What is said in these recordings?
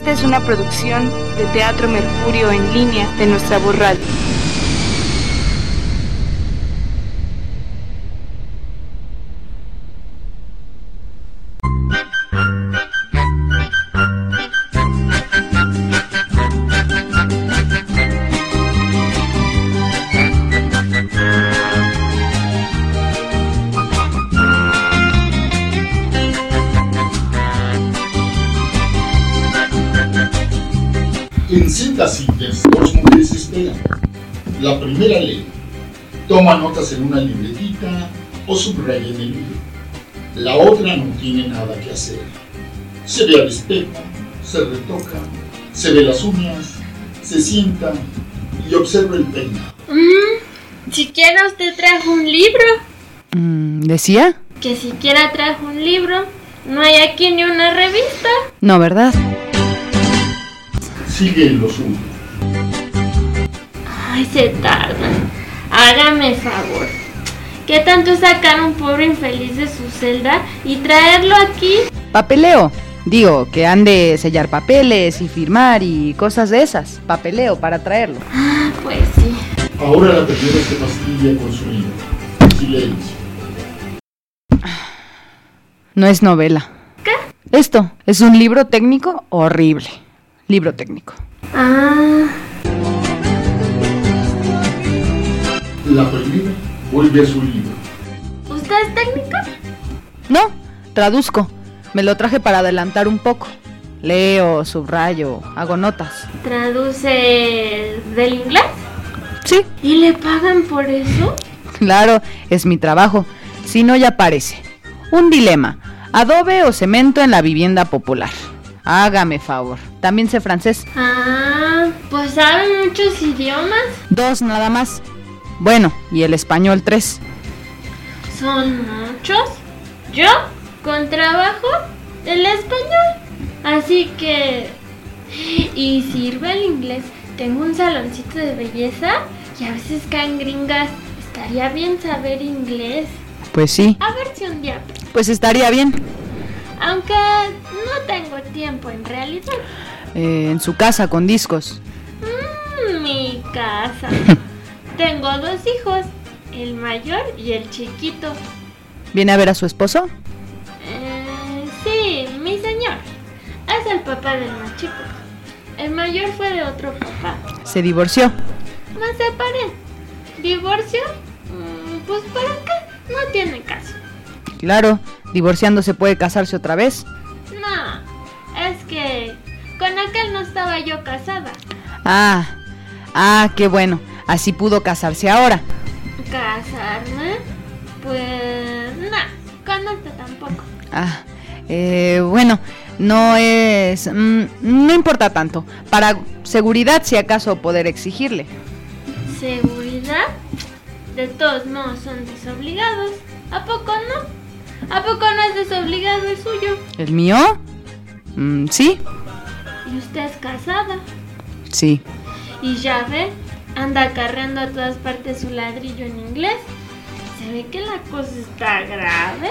Esta es una producción de Teatro Mercurio en línea de Nuestra Voz Radio. En síntesis, dos mujeres esperan. La primera lee, toma notas en una libretita o subraya en el libro. La otra no tiene nada que hacer. Se ve al espejo, se retoca, se ve las uñas, se sienta y observa el peinado. Siquiera usted trajo un libro. ¿Decía? Que siquiera trajo un libro. No hay aquí ni una revista. No, ¿verdad? Sigue en lo suyo. Ay, se tardan. Hágame favor. ¿Qué tanto es sacar a un pobre infeliz de su celda y traerlo aquí? Papeleo. Digo, que han de sellar papeles y firmar y cosas de esas. Papeleo para traerlo. Ah, pues sí. Ahora la primera se fastidia con su libro. Silencio. No es novela. ¿Qué? Esto es un libro técnico horrible. Libro técnico. Ah. La primera vuelve a su libro. ¿Usted es técnico? No, traduzco. Me lo traje para adelantar un poco. Leo, subrayo, hago notas. ¿Traduce del inglés? Sí, ¿Y le pagan por eso? claro, es mi trabajo. Si no, ya parece. Un dilema. ¿Adobe o cemento en la vivienda popular? Hágame favor. También sé francés. Ah, pues saben muchos idiomas. 2 nada más. Bueno, y el español 3. Son muchos. Yo, con trabajo, el español. Así que... Y sirve el inglés. Tengo un saloncito de belleza y a veces caen gringas. Estaría bien saber inglés. Pues sí. A ver si un día... Pues estaría bien. Aunque no tengo tiempo en realidad. En su casa con discos. Mi casa. Tengo 2 hijos, el mayor y el chiquito. ¿Viene a ver a su esposo? Sí, mi señor. Es el papá del más chico. El mayor fue de otro papá. Se divorció. Me separé. ¿Divorcio? Pues ¿para qué? No tiene caso. Claro, divorciándose puede casarse otra vez. No, es que con aquel no estaba yo casada. Qué bueno. Así pudo casarse ahora. ¿Casarme? Pues no, con este tampoco. Bueno, no es... no importa tanto. Para seguridad, si acaso, poder exigirle. ¿Seguridad? De todos modos son desobligados. ¿A poco no? ¿A poco no es desobligado el suyo? ¿El mío? Sí. ¿Y usted es casada? Sí. Y ya ve, anda acarreando a todas partes su ladrillo en inglés. Se ve que la cosa está grave.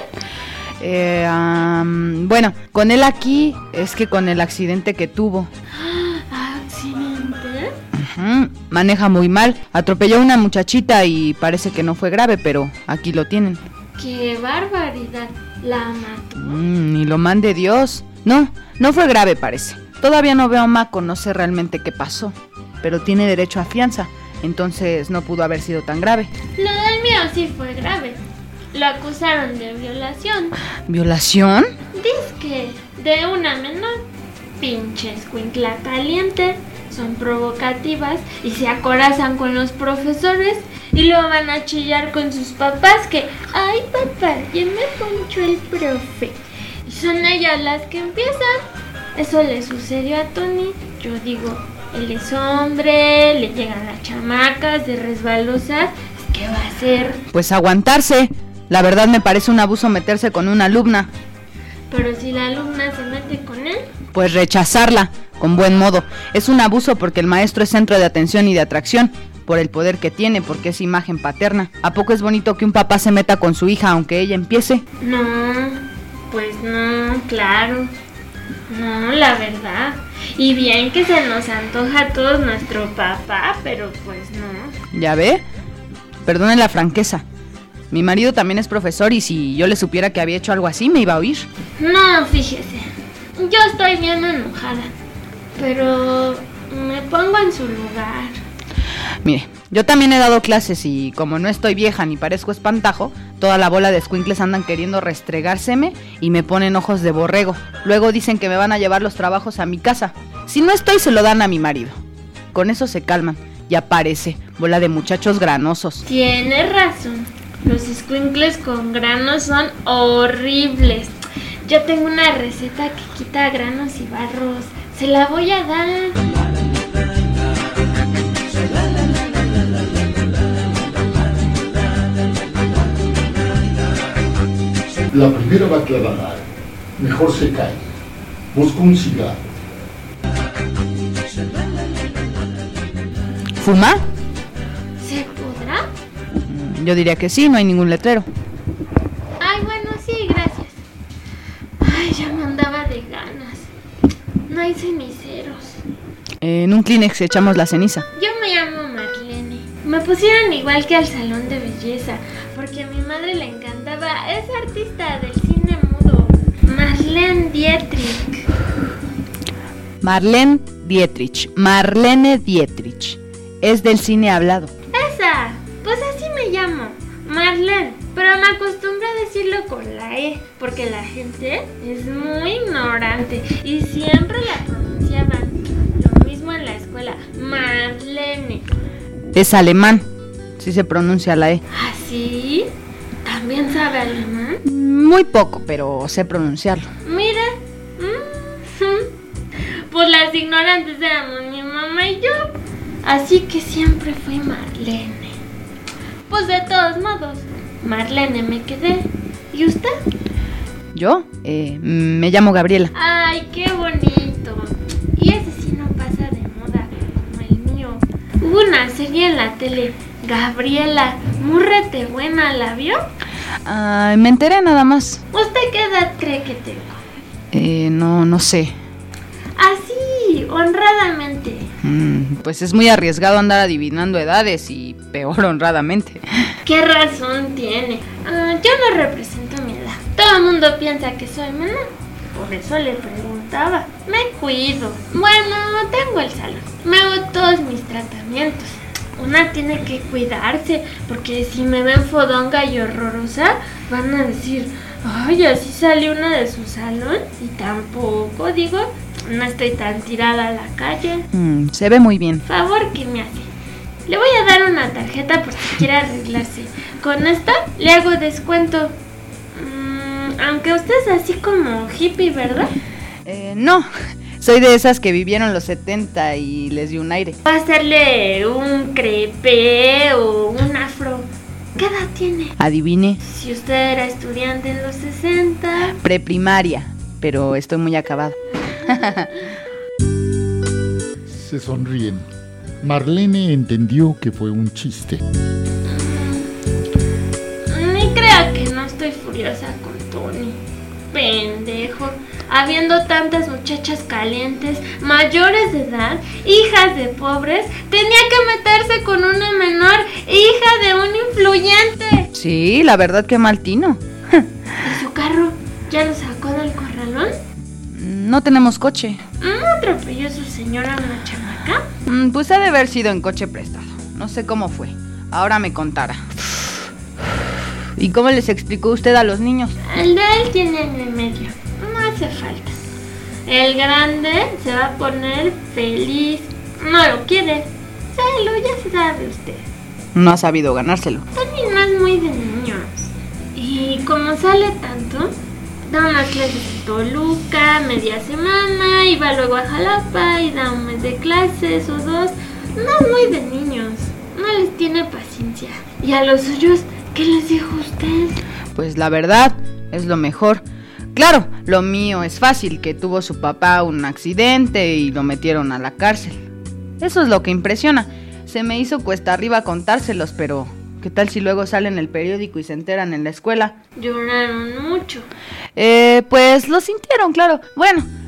Bueno, con él aquí es que con el accidente que tuvo. ¿Accidente? Maneja muy mal. Atropelló a una muchachita y parece que no fue grave, pero aquí lo tienen. ¡Qué barbaridad! ¿La mató? Ni lo mande Dios. No fue grave, parece. Todavía no veo a Mako, no sé realmente qué pasó. Pero tiene derecho a fianza, entonces no pudo haber sido tan grave. Lo del mío sí fue grave. Lo acusaron de violación. ¿Violación? Dizque de una menor. Pinches cuincla caliente. Son provocativas y se acorazan con los profesores y luego van a chillar con sus papás que ¡ay papá, ya me ponchó el profe! Y son ellas las que empiezan. Eso le sucedió a Tony. Yo digo, él es hombre, le llegan las chamacas de resbalosas. ¿Qué va a hacer? Pues aguantarse. La verdad me parece un abuso meterse con una alumna. Pero si la alumna se mete con él, pues rechazarla, con buen modo. Es un abuso porque el maestro es centro de atención y de atracción, por el poder que tiene, porque es imagen paterna. ¿A poco es bonito que un papá se meta con su hija aunque ella empiece? No, pues no, claro. No, la verdad. Y bien que se nos antoja a todos nuestro papá, pero pues no. ¿Ya ve? Perdonen la franqueza. Mi marido también es profesor y si yo le supiera que había hecho algo así, me iba a oír. No, fíjese. Yo estoy bien enojada. Pero me pongo en su lugar. Mire, yo también he dado clases y como no estoy vieja ni parezco espantajo, toda la bola de escuincles andan queriendo restregárseme y me ponen ojos de borrego. Luego dicen que me van a llevar los trabajos a mi casa. Si no estoy, se lo dan a mi marido. Con eso se calman. Ya parece, bola de muchachos granosos. Tienes razón. Los escuincles con granos son horribles. Yo tengo una receta que quita granos y barros. Se la voy a dar. La primera va a aclarar. Mejor se cae. Busca un cigarro. ¿Fuma? ¿Se podrá? Yo diría que sí, no hay ningún letrero. Ay, bueno, sí, gracias. Ay, ya me andaba de ganas. No hay ceniceros. En un Kleenex echamos la ceniza. Yo me llamo Marlene. Me pusieron igual que al salón de belleza, porque a mi madre le encantaba. Es artista del cine mudo. Marlene Dietrich. Marlene Dietrich. Marlene Dietrich. Es del cine hablado. Esa. Pues así me llamo. Marlene. Pero me acostumbro a decirlo con la E, porque la gente es muy ignorante y siempre la pronunciaban. Lo mismo en la escuela. Marlene. Es alemán. Sí se pronuncia la E. ¿Ah, sí? ¿También sabe alemán? Muy poco, pero sé pronunciarlo. Mira. Pues las ignorantes éramos mi mamá y yo. Así que siempre fui Marlene. Pues de todos modos, Marlene me quedé. ¿Y usted? ¿Yo? Me llamo Gabriela. Ay, qué bonito. Y ese sí no pasa de moda como el mío. Hubo una serie en la tele, Gabriela, muy rete buena, ¿la vio? Me enteré nada más. ¿Usted qué edad cree que tengo? No sé. Así, honradamente. Pues es muy arriesgado andar adivinando edades y peor honradamente. ¿Qué razón tiene? Yo no represento mi edad. Todo el mundo piensa que soy menor. Por eso le preguntaba. Me cuido. Bueno, tengo el salón. Me hago todos mis tratamientos. Una tiene que cuidarse, porque si me ven fodonga y horrorosa, van a decir, ay, así salió una de su salón. Y tampoco, digo, no estoy tan tirada a la calle. Se ve muy bien. Favor que me hace. Le voy a dar una tarjeta por si quiere arreglarse. Con esta le hago descuento. Aunque usted es así como hippie, ¿verdad? No, soy de esas que vivieron los 70 y les dio un aire. Va a hacerle un crepé o un afro. ¿Qué edad tiene? Adivine. Si usted era estudiante en los 60. Preprimaria, pero estoy muy acabada. Se sonríen. Marlene entendió que fue un chiste. Ni crea que no estoy furiosa con Tony. Pendejo. Habiendo tantas muchachas calientes, mayores de edad, hijas de pobres, tenía que meterse con una menor, hija de un influyente. Sí, la verdad que mal tino. ¿Y su carro ya lo sacó del corralón? No tenemos coche. ¿No atropelló su señora a una chamaca? Pues ha de haber sido en coche prestado. No sé cómo fue. Ahora me contará. ¿Y cómo les explicó usted a los niños? El de él tiene año y medio. No hace falta. El grande se va a poner feliz. No lo quiere. Sélo, ya sabe usted. No ha sabido ganárselo. Tony no es muy de niños. Y como sale tanto, da unas clases en Toluca, media semana, y va luego a Jalapa y da un mes de clases o dos. No es muy de niños. No les tiene paciencia. Y a los suyos, ¿qué les dijo usted? Pues la verdad, es lo mejor. Claro, lo mío es fácil, que tuvo su papá un accidente y lo metieron a la cárcel. Eso es lo que impresiona. Se me hizo cuesta arriba contárselos, pero ¿qué tal si luego sale en el periódico y se enteran en la escuela? Lloraron mucho. Pues lo sintieron, claro. Bueno,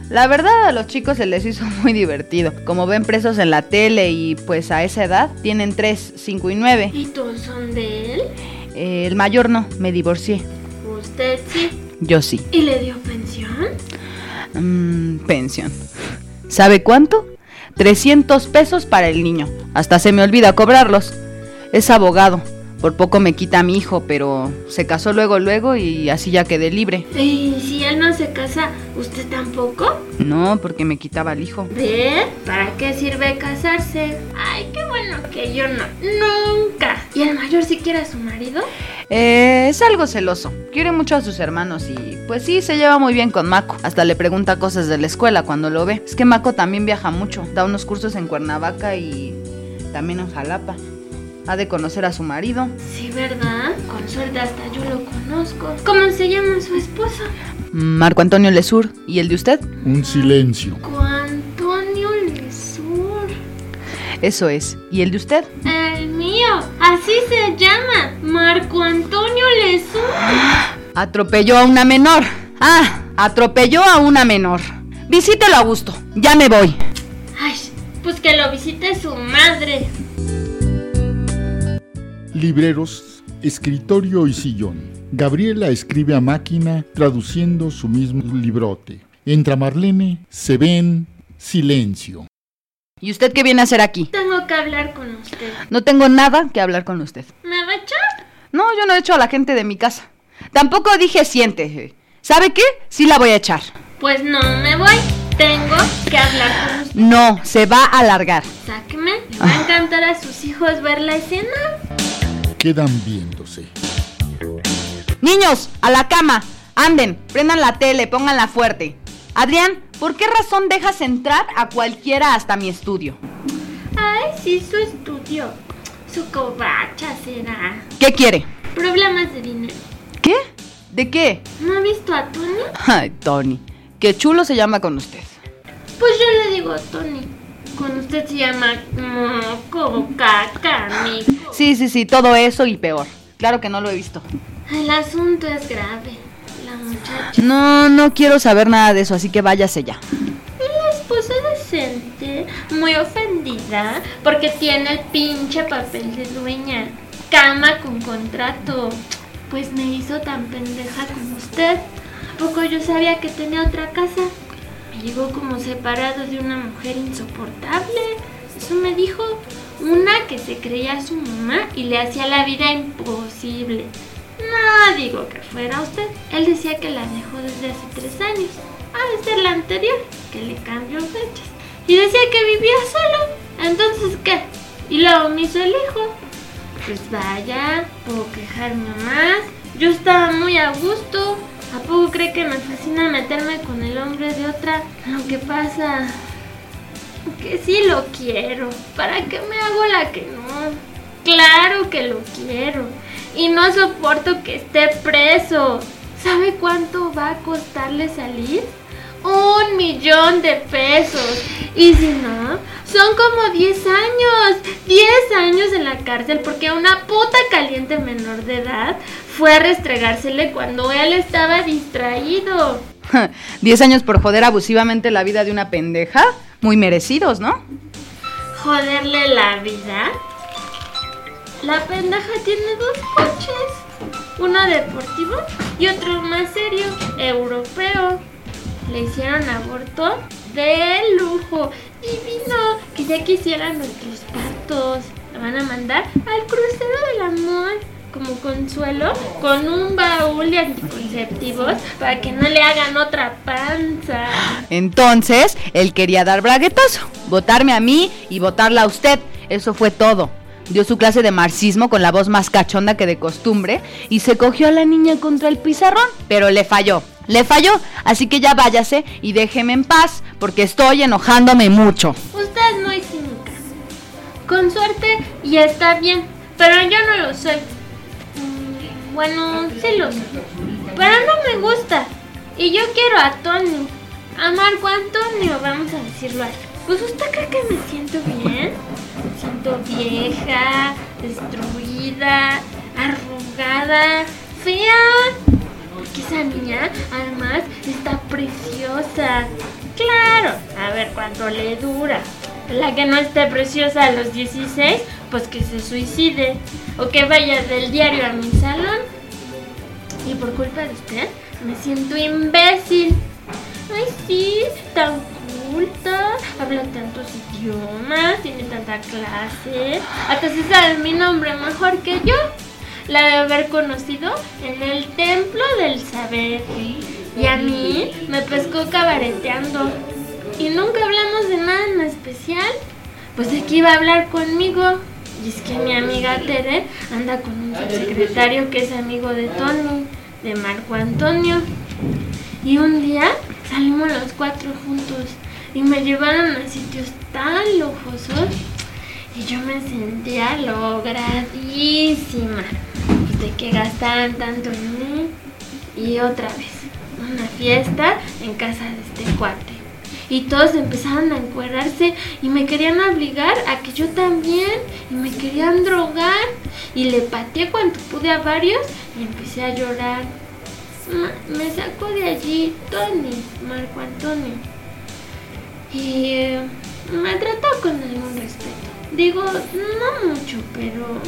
La verdad a los chicos se les hizo muy divertido. Como ven presos en la tele y pues a esa edad tienen 3, 5 y 9. ¿Y todos son de él? El mayor no, me divorcié. ¿Usted sí? Yo sí. ¿Y le dio pensión? Pensión. ¿Sabe cuánto? 300 pesos para el niño. Hasta se me olvida cobrarlos. Es abogado. Por poco me quita a mi hijo, pero se casó luego y así ya quedé libre. ¿Y si él no se casa, usted tampoco? No, porque me quitaba al hijo. ¿Ve? ¿Para qué sirve casarse? Ay, qué bueno que yo no. Nunca. ¿Y el mayor sí quiere a su marido? Es algo celoso. Quiere mucho a sus hermanos y pues sí, se lleva muy bien con Mako. Hasta le pregunta cosas de la escuela cuando lo ve. Es que Mako también viaja mucho. Da unos cursos en Cuernavaca y también en Jalapa. Ha de conocer a su marido. Sí, ¿verdad? Con suerte hasta yo lo conozco. ¿Cómo se llama su esposo? Marco Antonio Lesur. ¿Y el de usted? Un silencio. Marco Antonio Lesur. Eso es. ¿Y el de usted? El mío. Así se llama. Marco Antonio Lesur. Atropelló a una menor. Atropelló a una menor. Visítelo a gusto. Ya me voy. Ay, pues que lo visite su madre. Libreros, escritorio y sillón. Gabriela escribe a máquina traduciendo su mismo librote. Entra Marlene, se ven, silencio. ¿Y usted qué viene a hacer aquí? Tengo que hablar con usted. No tengo nada que hablar con usted. ¿Me va a echar? No, yo no he hecho a la gente de mi casa. Tampoco dije siente. ¿Sabe qué? Sí la voy a echar. Pues no me voy. Tengo que hablar con usted. No, se va a alargar. Sáqueme. ¿Le va a encantar a sus hijos ver la escena? Quedan viéndose. Niños, a la cama. Anden, prendan la tele, pónganla fuerte. Adrián, ¿por qué razón dejas entrar a cualquiera hasta mi estudio? Ay, sí, su estudio. Su covacha será. ¿Qué quiere? Problemas de dinero. ¿Qué? ¿De qué? ¿No ha visto a Tony? Ay, Tony, qué chulo se llama con usted. Pues yo le digo Tony. Con usted se llama moco, caca, mico. Sí, todo eso y peor. Claro que no lo he visto. El asunto es grave. La muchacha. No quiero saber nada de eso, así que váyase ya. Y la esposa decente, muy ofendida, porque tiene el pinche papel de dueña. Cama con contrato. Pues me hizo tan pendeja como usted. ¿A poco yo sabía que tenía otra casa? Me llegó como separado de una mujer insoportable. Eso me dijo. Una que se creía su mamá y le hacía la vida imposible. No digo que fuera usted. Él decía que la dejó desde hace 3 años. Ha de ser la anterior, que le cambió fechas. Y decía que vivía solo. Entonces, ¿qué? Y luego me hizo el hijo. Pues vaya, puedo quejarme más. Yo estaba muy a gusto. ¿A poco cree que me fascina meterme con el hombre de otra? Lo que pasa que sí lo quiero. ¿Para qué me hago la que no? Claro que lo quiero. Y no soporto que esté preso. ¿Sabe cuánto va a costarle salir? 1 millón de pesos. Y si no, son como 10 años. 10 años en la cárcel porque una puta caliente menor de edad fue a restregársele cuando él estaba distraído. 10 años por joder abusivamente la vida de una pendeja. Muy merecidos, ¿no? ¿Joderle la vida? La pendeja tiene 2 coches. Uno deportivo y otro más serio, europeo. Le hicieron aborto de lujo, divino, que ya quisieran nuestros patos. La van a mandar al crucero del amor como consuelo con un baúl de anticonceptivos para que no le hagan otra panza. Entonces, él quería dar braguetazo, votarme a mí y votarla a usted. Eso fue todo. Dio su clase de marxismo con la voz más cachonda que de costumbre y se cogió a la niña contra el pizarrón, pero le falló, así que ya váyase y déjeme en paz, porque estoy enojándome mucho. Usted es muy cínica. Con suerte y está bien, pero yo no lo soy. Bueno, sí lo soy, pero no me gusta. Y yo quiero a Tony, a Marco Antonio, vamos a decirlo así. Pues usted cree que me siento bien. Me siento vieja, destruida, arrugada, fea. Porque esa niña, además, está preciosa. Claro, a ver cuánto le dura. La que no esté preciosa a los 16, pues que se suicide. O que vaya del diario a mi salón. Y por culpa de usted, me siento imbécil. Ay, sí, tan culta, habla tantos idiomas, tiene tanta clase, hasta se sabe mi nombre mejor que yo. La de haber conocido en el templo del saber. Y a mí me pescó cabareteando. Y nunca hablamos de nada en especial. Pues de qué iba a hablar conmigo. Y es que mi amiga Tere anda con un subsecretario que es amigo de Tony, de Marco Antonio. Y un día salimos los 4 juntos y me llevaron a sitios tan lujosos y yo me sentía logradísima de que gastaran tanto en mí. Y otra vez, una fiesta en casa de este cuate. Y todos empezaron a encuerarse y me querían obligar a que yo también. Y me querían drogar. Y le pateé cuanto pude a varios y empecé a llorar. Me sacó de allí Tony, Marco Antonio. Y me trató con algún respeto. Digo, no mucho, pero...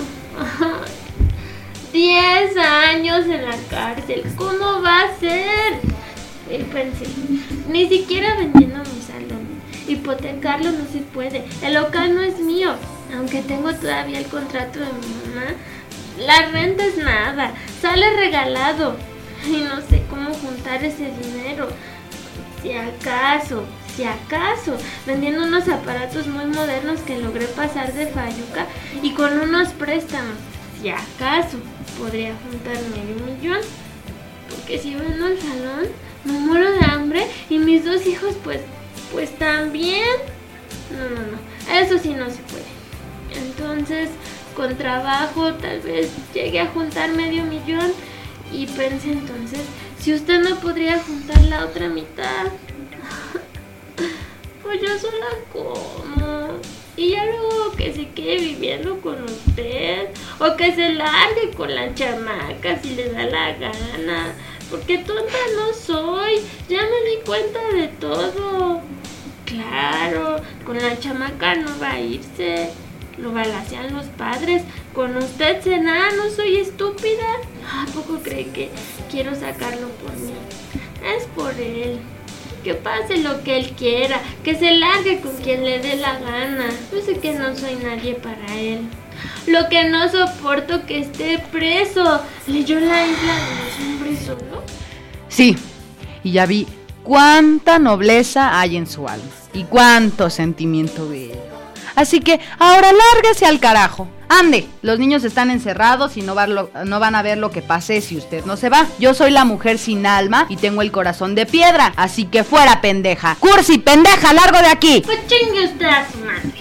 10 años en la cárcel, ¿cómo va a ser? Y pensé, ni siquiera vendiendo mi salón. Hipotecarlo no se puede. El local no es mío. Aunque tengo todavía el contrato de mi mamá, la renta es nada. Sale regalado. Y no sé cómo juntar ese dinero. Si acaso, vendiendo unos aparatos muy modernos que logré pasar de Fayuca y con unos préstamos. Si acaso, podría juntar $500,000. Porque si vendo el salón, me muero de hambre y mis 2 hijos pues también. No, eso sí no se puede. Entonces, con trabajo tal vez llegue a juntar $500,000 y pensé entonces, si usted no podría juntar la otra mitad, pues yo sola como. Y ya luego que se quede viviendo con usted o que se largue con la chamaca si le da la gana. Porque tonta no soy, ya me di cuenta de todo. Claro, con la chamaca no va a irse, lo balacean los padres. Con usted será, no soy estúpida. ¿A poco cree que quiero sacarlo por mí? Es por él. Que pase lo que él quiera, que se largue con quien le dé la gana. Yo sé que no soy nadie para él. Lo que no soporto que esté preso. ¿Leyó La isla de los hombres solos? Sí, y ya vi cuánta nobleza hay en su alma y cuánto sentimiento bello. Así que ahora lárguese al carajo. Ande, los niños están encerrados y no van a ver lo que pase si usted no se va. Yo soy la mujer sin alma y tengo el corazón de piedra, así que fuera, pendeja. Cursi, pendeja, largo de aquí. Pues chingue usted a su madre.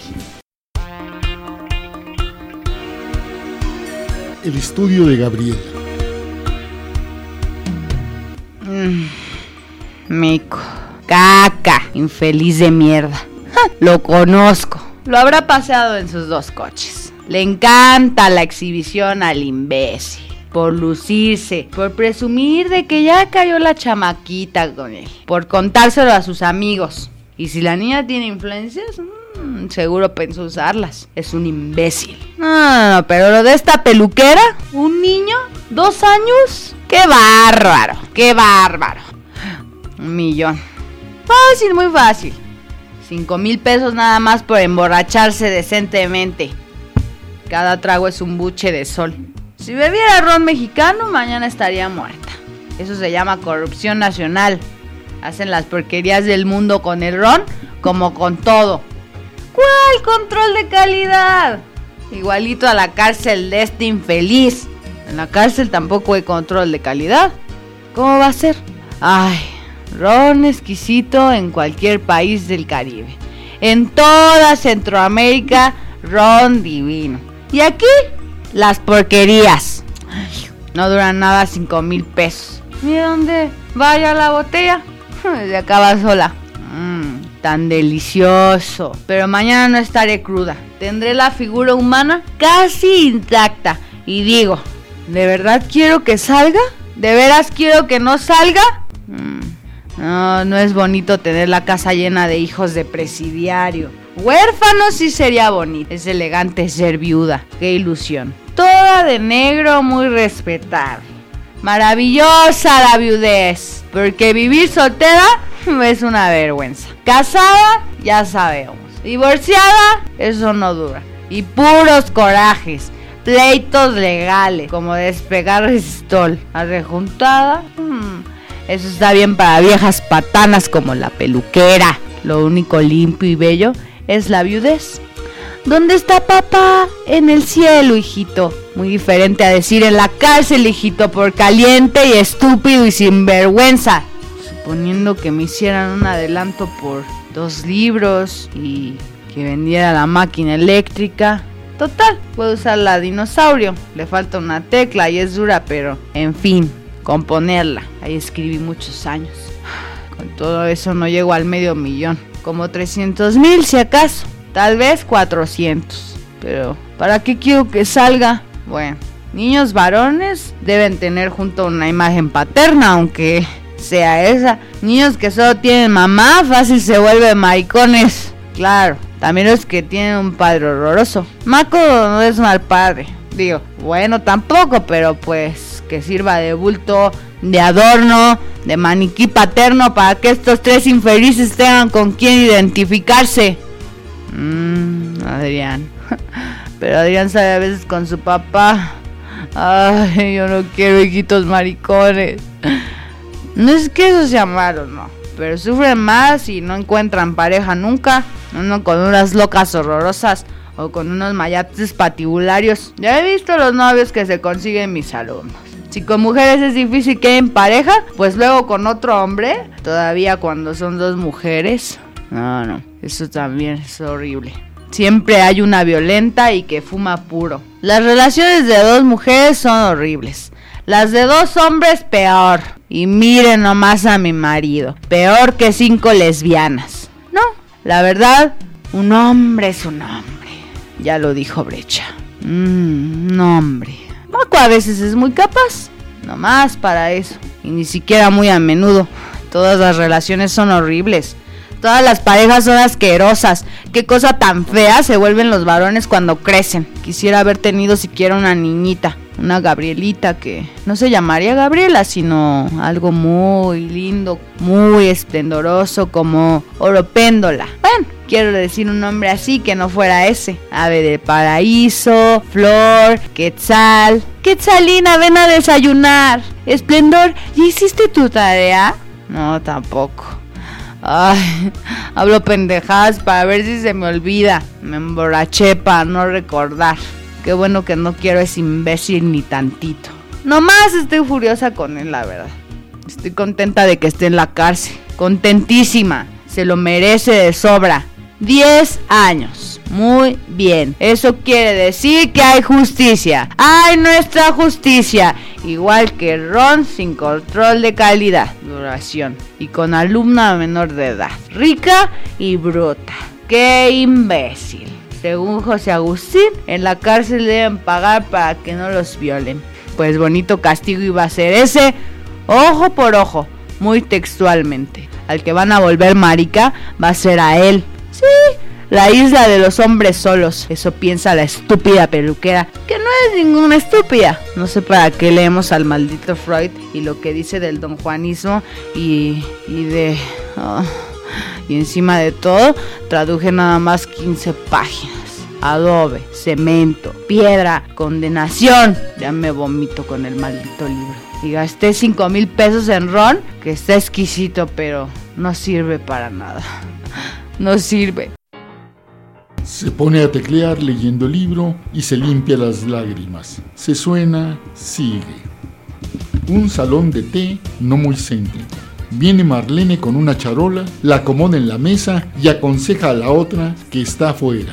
El estudio de Gabriela. Mico, caca, infeliz de mierda. ¡Ja! Lo conozco. Lo habrá paseado en sus 2 coches. Le encanta la exhibición al imbécil. Por lucirse, por presumir de que ya cayó la chamaquita con él. Por contárselo a sus amigos. Y si la niña tiene influencias, seguro pensó usarlas. Es un imbécil. No, pero lo de esta peluquera, un niño, 2 años. ¡Qué bárbaro! ¡Qué bárbaro! $1,000,000. Fácil, muy fácil. 5,000 pesos nada más por emborracharse decentemente. Cada trago es un buche de sol. Si bebiera ron mexicano, mañana estaría muerta. Eso se llama corrupción nacional. Hacen las porquerías del mundo con el ron como con todo. ¿Cuál control de calidad? Igualito a la cárcel de este infeliz. En la cárcel tampoco hay control de calidad. ¿Cómo va a ser? Ay, ron exquisito en cualquier país del Caribe. En toda Centroamérica, ron divino. Y aquí, las porquerías. No duran nada 5,000 pesos. Mira dónde vaya la botella. Se acaba sola. Tan delicioso. Pero mañana no estaré cruda. Tendré la figura humana casi intacta. Y digo, ¿de verdad quiero que salga? ¿De veras quiero que no salga? No es bonito tener la casa llena de hijos de presidiario. Huérfano sí sería bonito. Es elegante ser viuda. Qué ilusión. Toda de negro, muy respetable. Maravillosa la viudez. Porque vivir soltera es una vergüenza. Casada, ya sabemos. Divorciada, eso no dura. Y puros corajes. Pleitos legales. Como despegar resistol. Arrejuntada. Eso está bien para viejas patanas como la peluquera. Lo único limpio y bello es la viudez. ¿Dónde está papá? En el cielo, hijito. Muy diferente a decir en la cárcel, hijito, por caliente y estúpido y sinvergüenza. Suponiendo que me hicieran un adelanto por 2 libros y que vendiera la máquina eléctrica. Total, puedo usar la dinosaurio. Le falta una tecla y es dura, pero en fin. Componerla, ahí escribí muchos años. Con todo eso no llego al $500,000, como 300,000 si acaso, tal vez 400. Pero ¿para qué quiero que salga? Bueno, niños varones deben tener junto una imagen paterna, aunque sea esa. Niños que solo tienen mamá, fácil se vuelven maricones. Claro, también los que tienen un padre horroroso. Maco no es mal padre, digo, bueno tampoco, pero pues que sirva de bulto, de adorno, de maniquí paterno para que estos 3 infelices tengan con quién identificarse. Adrián. Pero Adrián sale a veces con su papá. Ay, yo no quiero hijitos maricones. No es que eso sea malo, no. Pero sufren más y no encuentran pareja nunca. Uno con unas locas horrorosas o con unos mayates patibularios. Ya he visto los novios que se consiguen mis alumnos. Si con mujeres es difícil que en pareja, pues luego con otro hombre, todavía cuando son 2 mujeres. No, eso también es horrible. Siempre hay una violenta y que fuma puro. Las relaciones de 2 mujeres son horribles. Las de 2 hombres peor. Y miren nomás a mi marido, peor que 5 lesbianas. No, la verdad, un hombre es un hombre. Ya lo dijo Brecha. Un hombre. Maco a veces es muy capaz, nomás para eso, y ni siquiera muy a menudo. Todas las relaciones son horribles, todas las parejas son asquerosas. Qué cosa tan fea se vuelven los varones cuando crecen. Quisiera haber tenido siquiera una niñita, una Gabrielita que no se llamaría Gabriela, sino algo muy lindo, muy esplendoroso como Oropéndola. Bueno, quiero decir un nombre así que no fuera ese. Ave de paraíso, Flor, Quetzal. Quetzalina, ven a desayunar. Esplendor, ¿ya hiciste tu tarea? No, tampoco. Ay, hablo pendejadas para ver si se me olvida. Me emborraché para no recordar. Qué bueno que no quiero a ese imbécil ni tantito. Nomás estoy furiosa con él, la verdad. Estoy contenta de que esté en la cárcel. Contentísima. Se lo merece de sobra. 10 años. Muy bien. Eso quiere decir que hay justicia. Hay nuestra justicia. Igual que Ron sin control de calidad, duración. Y con alumna menor de edad. Rica y bruta. ¡Qué imbécil! Según José Agustín, en la cárcel deben pagar para que no los violen. Pues bonito castigo iba a ser ese. Ojo por ojo. Muy textualmente. Al que van a volver marica va a ser a él. Sí, la isla de los hombres solos. Eso piensa la estúpida peluquera, que no es ninguna estúpida. No sé para qué leemos al maldito Freud y lo que dice del don Juanismo y encima de todo traduje nada más 15 páginas. Adobe, cemento, piedra, condenación. Ya me vomito con el maldito libro. Y gasté 5,000 pesos en ron, que está exquisito, pero no sirve para nada. No sirve. Se pone a teclear leyendo el libro y se limpia las lágrimas. Se suena, sigue. Un salón de té no muy céntrico. Viene Marlene con una charola, la acomoda en la mesa y aconseja a la otra que está afuera.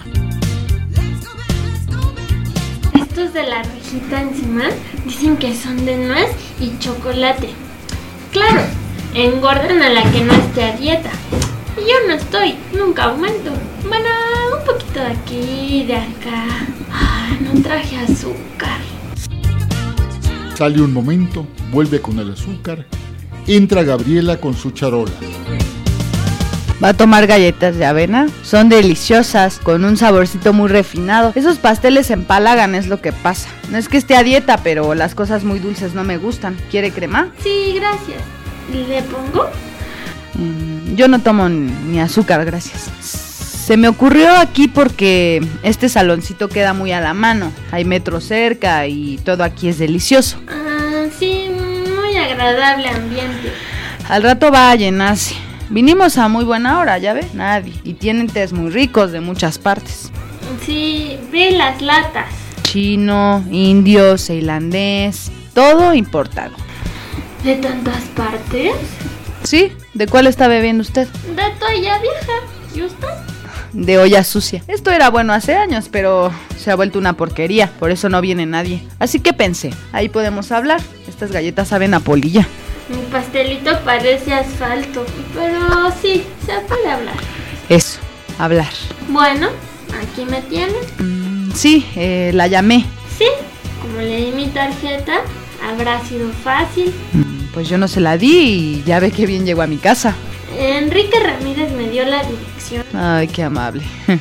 Estos de la rejita encima dicen que son de nuez y chocolate. Claro, engordan a la que no esté a dieta. Y yo no estoy, nunca aumento. Bueno, un poquito de aquí, de acá. Ay, no traje azúcar. Sale un momento, vuelve con el azúcar Entra Gabriela con su charola. ¿Va a tomar galletas de avena? Son deliciosas, con un saborcito muy refinado. Esos pasteles empalagan, es lo que pasa. No es que esté a dieta, pero las cosas muy dulces no me gustan. ¿Quiere crema? Sí, gracias. ¿Le pongo? Yo no tomo ni azúcar, gracias. Se me ocurrió aquí porque este saloncito queda muy a la mano. Hay metro cerca y todo aquí es delicioso. Sí, muy agradable ambiente. Al rato va a llenarse. Vinimos a muy buena hora, ¿ya ve? Nadie. Y tienen tés muy ricos de muchas partes. Sí, ve las latas. Chino, indio, tailandés, todo importado. ¿De tantas partes? ¿Sí? ¿De cuál está bebiendo usted? De toalla vieja. ¿Y usted? De olla sucia. Esto era bueno hace años, pero se ha vuelto una porquería. Por eso no viene nadie. Así que pensé, ahí podemos hablar. Estas galletas saben a polilla. Mi pastelito parece asfalto, pero sí, se puede hablar. Eso, hablar. Bueno, aquí me tienen. Sí, la llamé. Sí, como le di mi tarjeta, habrá sido fácil. Pues yo no se la di y ya ve que bien llegó a mi casa. Enrique Ramírez me dio la dirección. Ay, qué amable.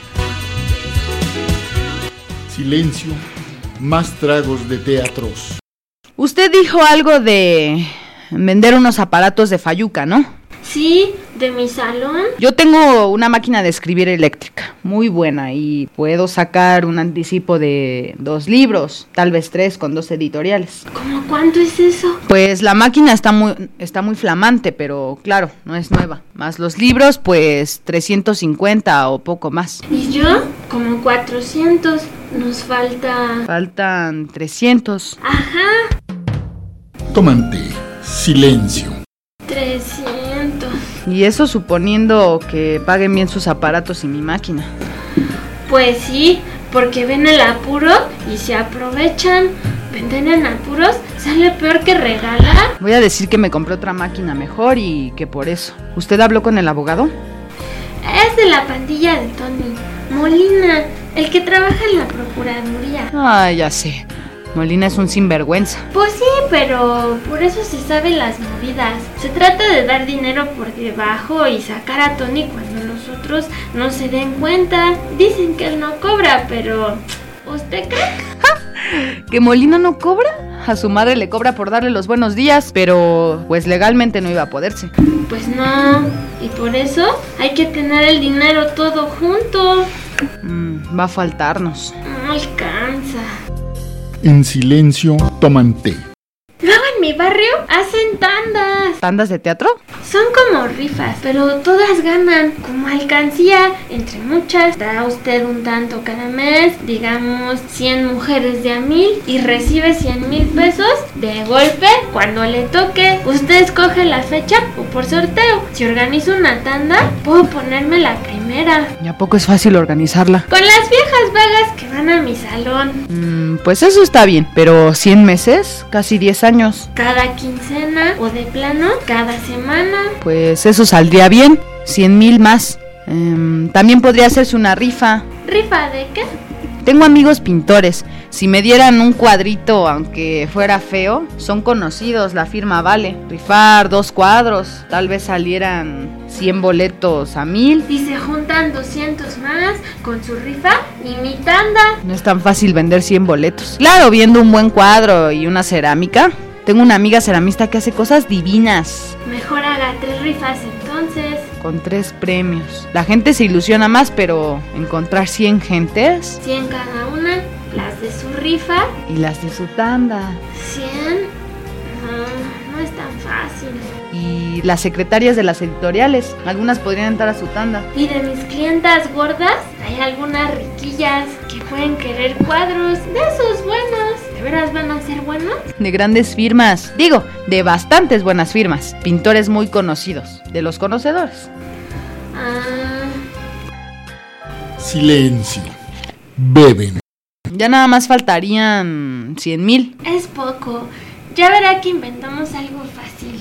Silencio. Más tragos de teatros. Usted dijo algo de vender unos aparatos de Fayuca, ¿no? Sí, de mi salón. Yo tengo una máquina de escribir eléctrica, muy buena, y puedo sacar un anticipo de 2 libros, tal vez 3 con 2 editoriales. ¿Cómo cuánto es eso? Pues la máquina está muy flamante, pero claro, no es nueva. Más los libros, pues 350 o poco más. ¿Y yo? Como 400. Nos Faltan 300. Ajá. Toman té. Silencio. 300. Y eso suponiendo que paguen bien sus aparatos y mi máquina. Pues sí, porque ven el apuro y se aprovechan. Vender en apuros sale peor que regalar. Voy a decir que me compré otra máquina mejor y que por eso. ¿Usted habló con el abogado? Es de la pandilla de Tony Molina, el que trabaja en la procuraduría. Ay, ya sé. Molina es un sinvergüenza. Pues sí, pero por eso se saben las movidas. Se trata de dar dinero por debajo y sacar a Tony cuando los otros no se den cuenta. Dicen que él no cobra, pero ¿usted cree? ¿Que Molina no cobra? A su madre le cobra por darle los buenos días, pero pues legalmente no iba a poderse. Pues no, y por eso hay que tener el dinero todo junto. Va a faltarnos. No alcanza. En silencio toman té. Luego en mi barrio hacen tandas. ¿Tandas de teatro? Son como rifas, pero todas ganan. Como alcancía, entre muchas, da usted un tanto cada mes, digamos 100 mujeres de a 1000 y recibe 100,000 pesos de golpe cuando le toque. Usted escoge la fecha o por sorteo. Si organizo una tanda, puedo ponerme la primera. ¿Y a poco es fácil organizarla? Con las viejas vagas que van a mi salón. Pues eso está bien, pero 100 meses, casi 10 años. Cada quincena o de plano, cada semana. Pues eso saldría bien, 100,000 más. También podría hacerse una rifa. ¿Rifa de qué? Tengo amigos pintores. Si me dieran un cuadrito, aunque fuera feo, son conocidos, la firma vale. Rifar 2 cuadros, tal vez salieran 100 boletos a 1000. Y se juntan 200 más con su rifa y mi tanda. No es tan fácil vender 100 boletos. Claro, viendo un buen cuadro y una cerámica. Tengo una amiga ceramista que hace cosas divinas. Mejor haga 3 rifas entonces. Con 3 premios. La gente se ilusiona más, pero encontrar 100 gentes 100 cada una, las de su rifa. y las de su tanda. 100. No es tan fácil. Y las secretarias de las editoriales, algunas podrían entrar a su tanda. Y de mis clientas gordas, hay algunas riquillas que pueden querer cuadros de esos buenos. ¿De veras van a ser buenos? De grandes firmas, digo, de bastantes buenas firmas. Pintores muy conocidos, de los conocedores. Silencio. Beben. Ya nada más faltarían 100,000. Es poco. Ya verá que inventamos algo fácil.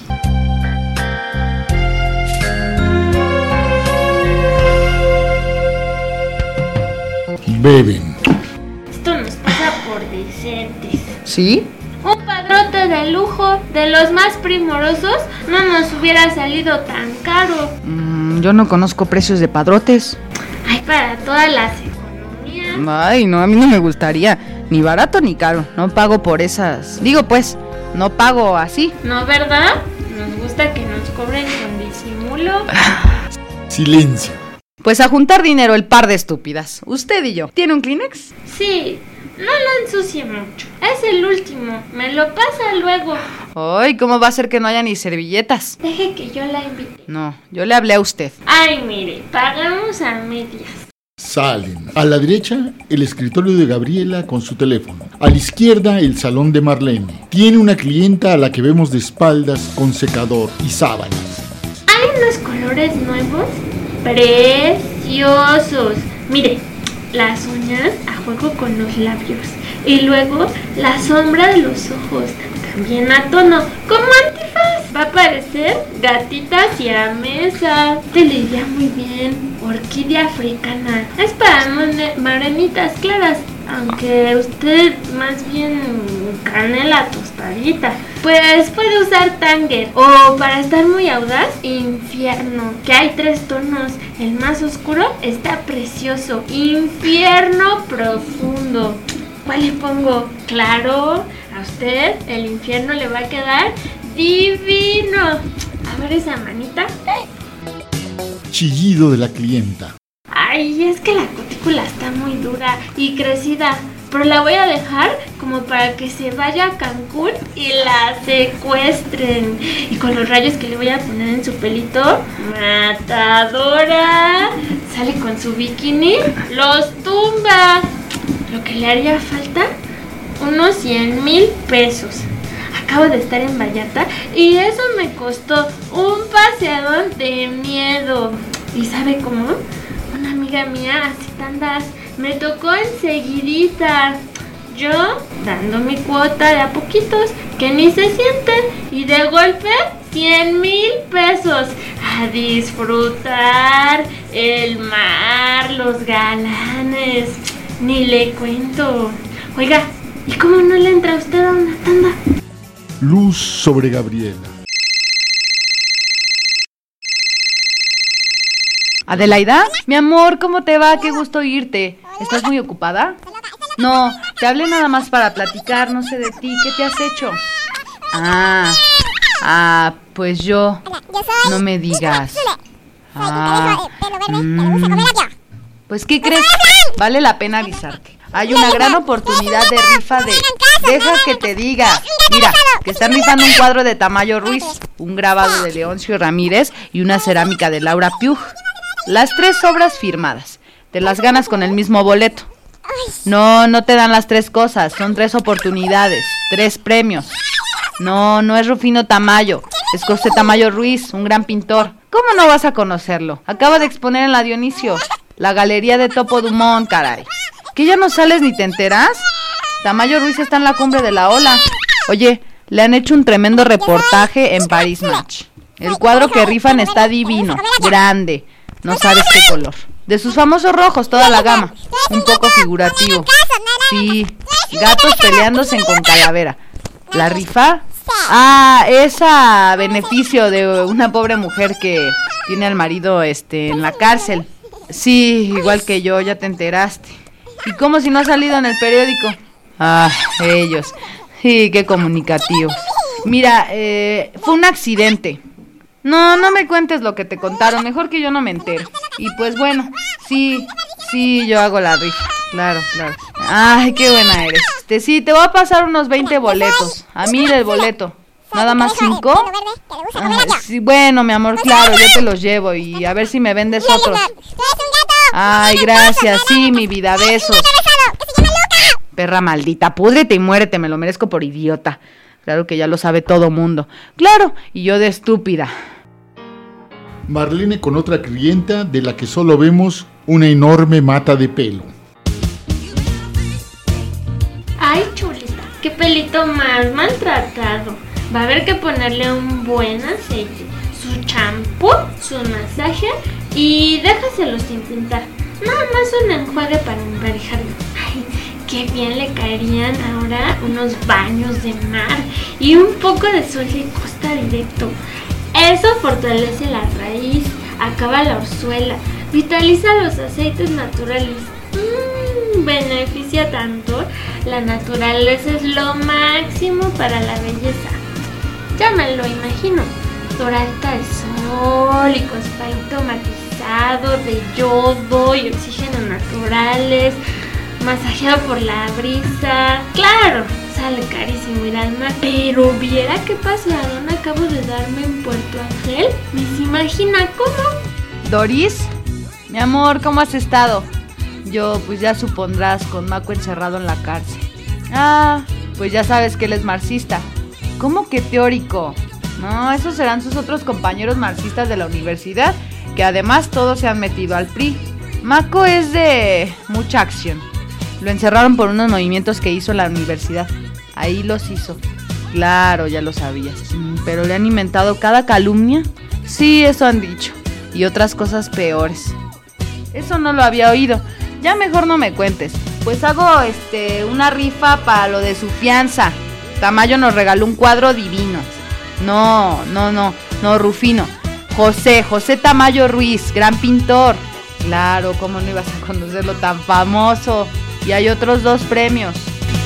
Beben. Esto nos pasa por decentes. ¿Sí? Un padrote juguete de lujo, de los más primorosos, no nos hubiera salido tan caro. Yo no conozco precios de padrotes. Hay para todas las economías. Ay, no, a mí no me gustaría, ni barato ni caro. No pago por esas. Digo pues, no pago así. ¿No, verdad? Nos gusta que nos cobren con disimulo. Silencio. Pues a juntar dinero el par de estúpidas. Usted y yo. ¿Tiene un Kleenex? Sí, no lo ensucie mucho. Es el último. Me lo pasa luego. Ay, ¿cómo va a ser que no haya ni servilletas? Deje que yo la invite. No, yo le hablé a usted. Ay, mire, pagamos a medias. Salen. A la derecha, el escritorio de Gabriela con su teléfono. A la izquierda, el salón de Marlene. Tiene una clienta a la que vemos de espaldas con secador y sábanas. Hay unos colores nuevos preciosos. Mire, las uñas a juego con los labios. Y luego la sombra de los ojos, también a tono, como antifaz. Va a parecer gatita siamesa. Te le iría muy bien. Orquídea africana. Es para morenitas claras, aunque usted más bien canela tostadita. Pues puede usar Tanger. O para estar muy audaz, Infierno, que hay 3 tonos. El más oscuro está precioso. Infierno profundo. ¿Cuál le pongo? Claro, a usted el infierno le va a quedar divino. A ver esa manita. Chillido de la clienta. Ay, es que la cutícula está muy dura y crecida, pero la voy a dejar como para que se vaya a Cancún y la secuestren. Y con los rayos que le voy a poner en su pelito, matadora. Sale con su bikini, los tumba. Lo que le haría falta, unos 100,000 pesos. Acabo de estar en Vallarta y eso me costó un paseadón de miedo. ¿Y sabe cómo? Una amiga mía, así tandas, me tocó enseguidita. Yo dando mi cuota de a poquitos, que ni se sienten, y de golpe 100,000 pesos. A disfrutar el mar, los galanes. Ni le cuento. Oiga, ¿y cómo no le entra a usted a una tanda? Luz sobre Gabriela. Adelaida, mi amor, ¿cómo te va? Qué gusto oírte. ¿Estás muy ocupada? No, te hablé nada más para platicar, no sé de ti. ¿Qué te has hecho? Pues yo. No me digas. Pues, ¿qué crees? Vale la pena avisarte. Hay una gran oportunidad de rifa de... Deja que te diga. Mira, que están rifando un cuadro de Tamayo Ruiz, un grabado de Leoncio Ramírez y una cerámica de Laura Piuj. Las 3 obras firmadas. Te las ganas con el mismo boleto. No te dan las 3 cosas. Son 3 oportunidades, 3 premios. No es Rufino Tamayo. Es José Tamayo Ruiz, un gran pintor. ¿Cómo no vas a conocerlo? Acaba de exponer en la Dionisio, la galería de Topo Dumont, caray. ¿Que ya no sales ni te enteras? Tamayo Ruiz está en la cumbre de la ola. Oye, le han hecho un tremendo reportaje en Paris Match. El cuadro que rifan está divino, grande, no sabes qué color. De sus famosos rojos, toda la gama. Un poco figurativo. Sí, gatos peleándose con calavera. ¿La rifa? Es a beneficio de una pobre mujer que tiene al marido en la cárcel. Sí, igual que yo, ya te enteraste. ¿Y cómo si no ha salido en el periódico? Ellos. Sí, qué comunicativos. Mira, fue un accidente. No me cuentes lo que te contaron, mejor que yo no me entero. Y pues bueno, sí, yo hago la rifa. Claro. Ay, qué buena eres. Sí, te voy a pasar unos 20 boletos. A mí el boleto. ¿Nada más 5? Sí, bueno, mi amor, claro, yo te los llevo y a ver si me vendes otros. Ay, gracias, sí, mi vida, besos. Perra maldita, púdrete y muérete, me lo merezco por idiota. Claro que ya lo sabe todo mundo. Claro, y yo de estúpida. Marlene con otra clienta de la que solo vemos una enorme mata de pelo. Ay, chulita, qué pelito más maltratado. Va a haber que ponerle un buen aceite, su champú, su masaje y déjaselo sin pintar. Nada más un enjuague para emparejarlo. Ay, qué bien le caerían ahora unos baños de mar y un poco de sol de costa directo. Eso fortalece la raíz, acaba la orzuela, vitaliza los aceites naturales. Beneficia tanto. La naturaleza es lo máximo para la belleza. Ya me lo imagino. Doradita de sol y con espaldito matizado de yodo y oxígeno naturales, masajeado por la brisa. Claro, sale carísimo ir al mar, pero viera qué pasadón acabo de darme en Puerto Ángel. ¿Ni se imagina cómo? Doris, mi amor, ¿cómo has estado? Yo, pues ya supondrás, con Maco encerrado en la cárcel. Pues ya sabes que él es marxista. ¿Cómo que teórico? No, esos serán sus otros compañeros marxistas de la universidad, que además todos se han metido al PRI. Maco es de mucha acción. Lo encerraron por unos movimientos que hizo en la universidad. Ahí los hizo. Claro, ya lo sabías. Pero le han inventado cada calumnia. Sí, eso han dicho. Y otras cosas peores. Eso no lo había oído. Ya mejor no me cuentes. Pues hago una rifa para lo de su fianza. Tamayo nos regaló un cuadro divino. No, Rufino. José Tamayo Ruiz, gran pintor. Claro, ¿cómo no ibas a conocerlo, tan famoso? Y hay otros 2 premios.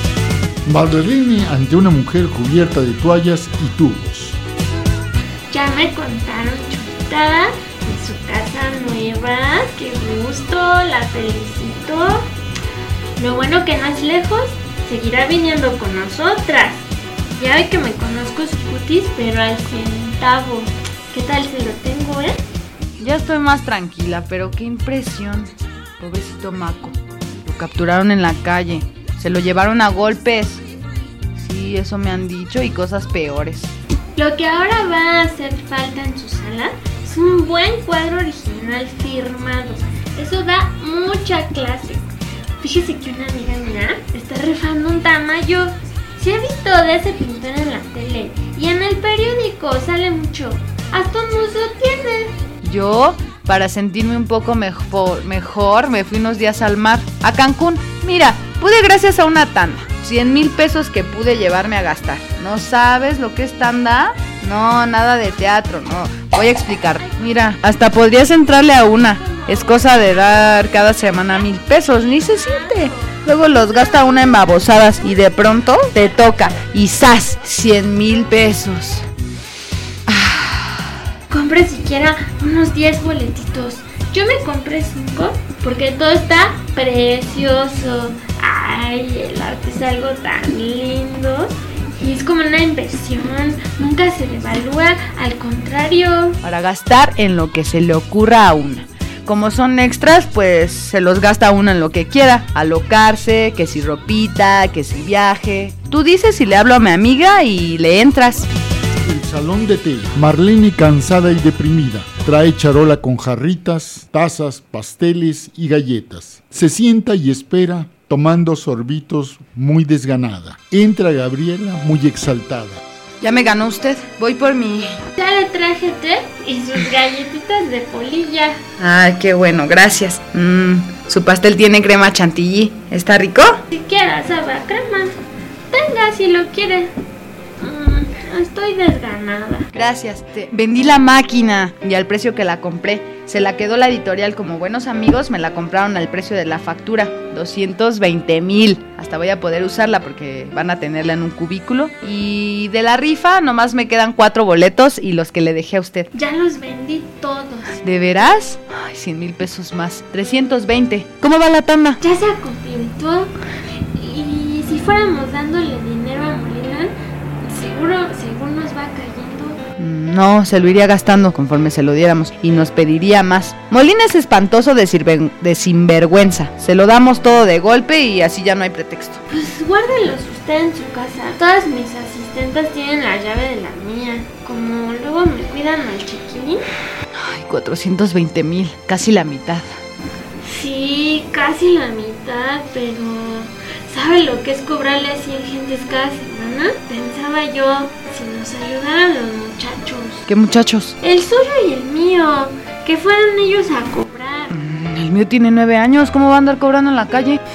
Valderini ante una mujer cubierta de toallas y tubos. Ya me contaron, Chutada, de su casa nueva. Qué gusto, la felicito. Lo bueno que no es lejos, seguirá viniendo con nosotras. Ya ve que me conozco su cutis, pero al centavo. ¿Qué tal se lo tengo, Ya estoy más tranquila, pero qué impresión. Pobrecito Maco. Lo capturaron en la calle. Se lo llevaron a golpes. Sí, eso me han dicho, y cosas peores. Lo que ahora va a hacer falta en su sala es un buen cuadro original firmado. Eso da mucha clase. Fíjese que una amiga mía está rifando un Tamayo. Se ha visto de ese pintor en la tele y en el periódico sale mucho. Hasta un museo tiene. Yo, para sentirme un poco mejor, me fui unos días al mar, a Cancún. Mira, pude gracias a una tanda. 100,000 pesos que pude llevarme a gastar. ¿No sabes lo que es tanda? No, nada de teatro, no. Voy a explicar. Mira, hasta podrías entrarle a una. Es cosa de dar cada semana 1,000 pesos, ni se siente. Luego los gasta una en babosadas y de pronto te toca y ¡zas! 100,000 pesos. Compre siquiera unos 10 boletitos. Yo me compré 5 porque todo está precioso. Ay, el arte es algo tan lindo. Y es como una inversión, nunca se devalúa, al contrario. Para gastar en lo que se le ocurra a una. Como son extras, pues se los gasta uno en lo que quiera. Alocarse, que si ropita, que si viaje. Tú dices si le hablo a mi amiga y le entras. El salón de té. Marlene, cansada y deprimida, trae charola con jarritas, tazas, pasteles y galletas. Se sienta y espera, tomando sorbitos, muy desganada. Entra Gabriela, muy exaltada. Ya me ganó usted, voy por mi... Ya le traje té y sus galletitas de polilla. Ay, qué bueno, gracias. Su pastel tiene crema chantilly, ¿está rico? Si quiera sabe a crema. Tenga si lo quiere. Estoy desganada. Gracias, vendí la máquina y al precio que la compré. Se la quedó la editorial, como buenos amigos me la compraron al precio de la factura, 220,000. Hasta voy a poder usarla porque van a tenerla en un cubículo. Y de la rifa nomás me quedan 4 boletos y los que le dejé a usted. Ya los vendí todos. ¿De veras? Ay, 100,000 pesos más, 320. ¿Cómo va la tanda? Ya se acompletó. Y si fuéramos dándole dinero a Molina, seguro nos va cayendo. No, se lo iría gastando conforme se lo diéramos y nos pediría más. Molina es espantoso de sinvergüenza. Se lo damos todo de golpe y así ya no hay pretexto. Pues guárdelos usted en su casa. Todas mis asistentes tienen la llave de la mía. Como luego me cuidan al chiquilín. Ay, 420,000, casi la mitad. Sí, casi la mitad, pero... ¿sabe lo que es cobrarle a 100 gentes cada semana? Pensaba yo, si nos ayudaran los muchachos. ¿Qué muchachos? El suyo y el mío, que fueran ellos a cobrar. El mío tiene 9 años, ¿cómo va a andar cobrando en la calle?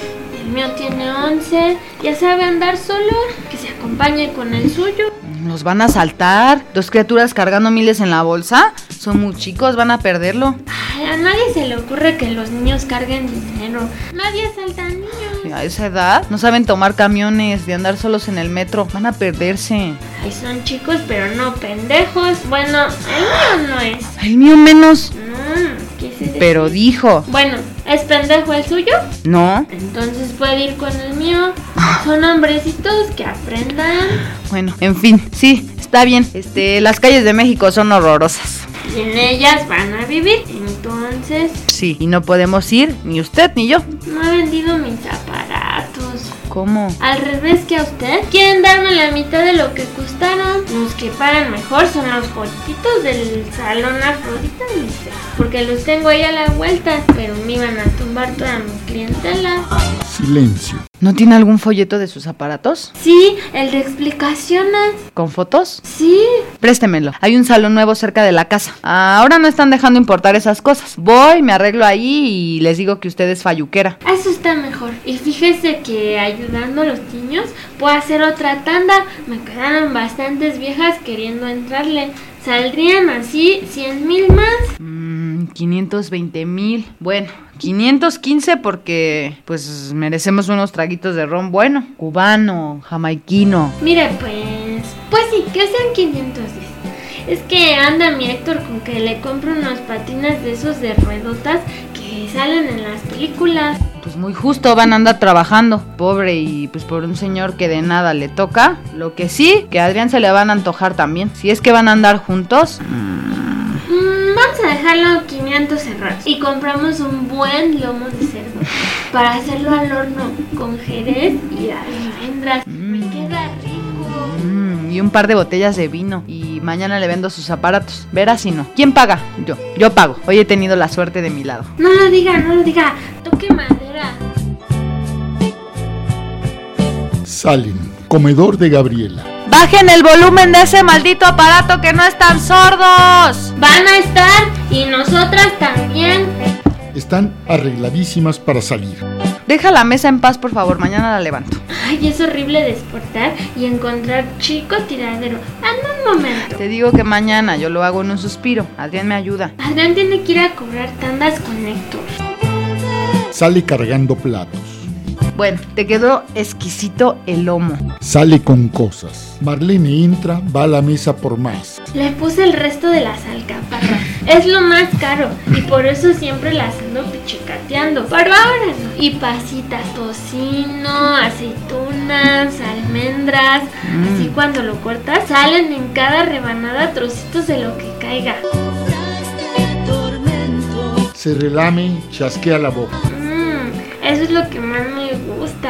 El mío tiene 11, ya sabe andar solo, que se acompañe con el suyo. ¿Los van a asaltar? ¿Dos criaturas cargando miles en la bolsa? Son muy chicos, van a perderlo. Ay, a nadie se le ocurre que los niños carguen dinero. Nadie asalta a niños. A esa edad no saben tomar camiones, de andar solos en el metro, van a perderse. Ay, son chicos, pero no pendejos. Bueno, el mío no es. El mío menos. No, ¿qué es ese? Pero dijo. Bueno, ¿es pendejo el suyo? No. Entonces puede ir con el mío. Son hombrecitos que aprendan. Bueno, en fin, sí, está bien. Las calles de México son horrorosas. Y en ellas van a vivir. Entonces, Sí, y no podemos ir, ni usted ni yo. no he vendido mis aparatos. ¿Cómo? Al revés que a usted. Quieren darme la mitad de lo que costaron. Los que pagan mejor son los pollitos del salón Afrodita, dice. Porque los tengo ahí a la vuelta. Pero me iban a tumbar toda mi clientela. Silencio. ¿No tiene algún folleto de sus aparatos? Sí, el de explicaciones. ¿Con fotos? Sí. Préstemelo. Hay un salón nuevo cerca de la casa. Ahora no están dejando importar esas cosas. Voy, me arreglo ahí y les digo que usted es falluquera. Eso está mejor. Y fíjese que ayudando a los niños puedo hacer otra tanda. Me quedaron bastantes viejas queriendo entrarle. Saldrían así 100,000 más. 520,000. Bueno, 515 porque pues merecemos unos traguitos de ron bueno. Cubano, jamaiquino. Mire, pues sí, que sean 510. Es que anda mi Héctor con que le compro unos patines de esos de ruedotas que salen en las películas. Pues muy justo, van a andar trabajando. Pobre y pues por un señor que de nada le toca. Lo que sí, que a Adrián se le van a antojar también. Si es que van a andar juntos. Vamos a dejarlo 500 cerrados y compramos un buen lomo de cerdo para hacerlo al horno con jerez y almendras. Me queda rico. Y un par de botellas de vino. Y mañana le vendo sus aparatos. Verás si no. ¿Quién paga? Yo pago. Hoy he tenido la suerte de mi lado. No lo diga. Toque madera. Salen. Comedor de Gabriela. ¡Bajen el volumen de ese maldito aparato que no están sordos! Van a estar y nosotras también. Están arregladísimas para salir. Deja la mesa en paz, por favor. Mañana la levanto. Ay, es horrible despertar y encontrar chico tiradero. En un momento. Te digo que mañana yo lo hago en un suspiro. Adrián me ayuda. Adrián tiene que ir a cobrar tandas con Héctor. Sale cargando platos. Bueno, te quedó exquisito el lomo. Sale con cosas. Marlene entra, va a la mesa por más. Le puse el resto de las alcaparras. Es lo más caro y por eso siempre las ando pichicateando. Pero ahora no. Y pasitas, tocino, aceitunas, almendras. Así cuando lo cortas, salen en cada rebanada trocitos de lo que caiga. Se relame, chasquea la boca. Eso es lo que más me gusta.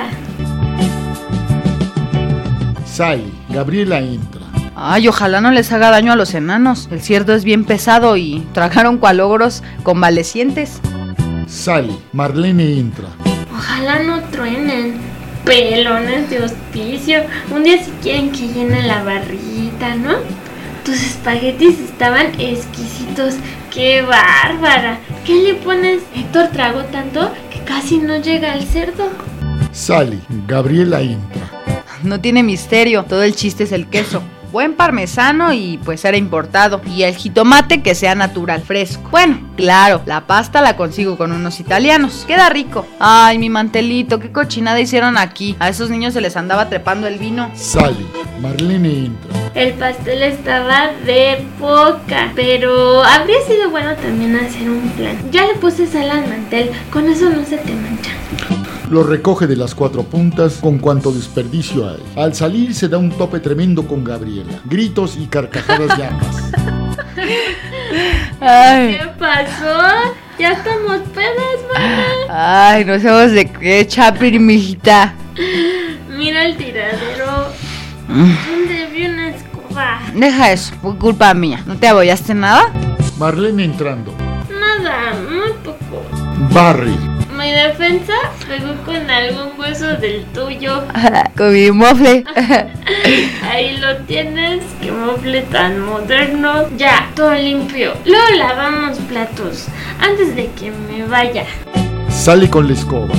Sale, Gabriela entra. Ay, ojalá no les haga daño a los enanos. El cerdo es bien pesado y tragaron cual ogros convalecientes. Sale, Marlene entra. Ojalá no truenen. Pelones de hospicio. Un día si quieren que llenen la barriguita, ¿no? Tus espaguetis estaban exquisitos. ¡Qué bárbara! ¿Qué le pones? Héctor tragó tanto que casi no llega al cerdo. Sale, Gabriela entra. No tiene misterio, todo el chiste es el queso. Buen parmesano y pues era importado. Y el jitomate que sea natural, fresco. Bueno, claro, la pasta la consigo con unos italianos. Queda rico. Ay, mi mantelito, qué cochinada hicieron aquí. A esos niños se les andaba trepando el vino. Sale, Marlene entra. El pastel estaba de poca, pero habría sido bueno también hacer un plan. Ya le puse sal al mantel, con eso no se te mancha. Lo recoge de las cuatro puntas con cuanto desperdicio hay. Al salir se da un tope tremendo con Gabriela. Gritos y carcajadas de ambas. Ay. ¿Qué pasó? Ya estamos pedas, mana. Ay, no sabemos de qué, Chapir, mijita. Mira el tiradero. ¿Dónde vi una escoba? Deja eso, fue culpa mía. ¿No te abollaste nada? Marlene entrando. Nada, muy poco. Barre. Mi defensa pegó con algún hueso del tuyo. Con mi mofle. Ahí lo tienes, qué mofle tan moderno. Ya, todo limpio. Luego lavamos platos antes de que me vaya. Sale con la escoba.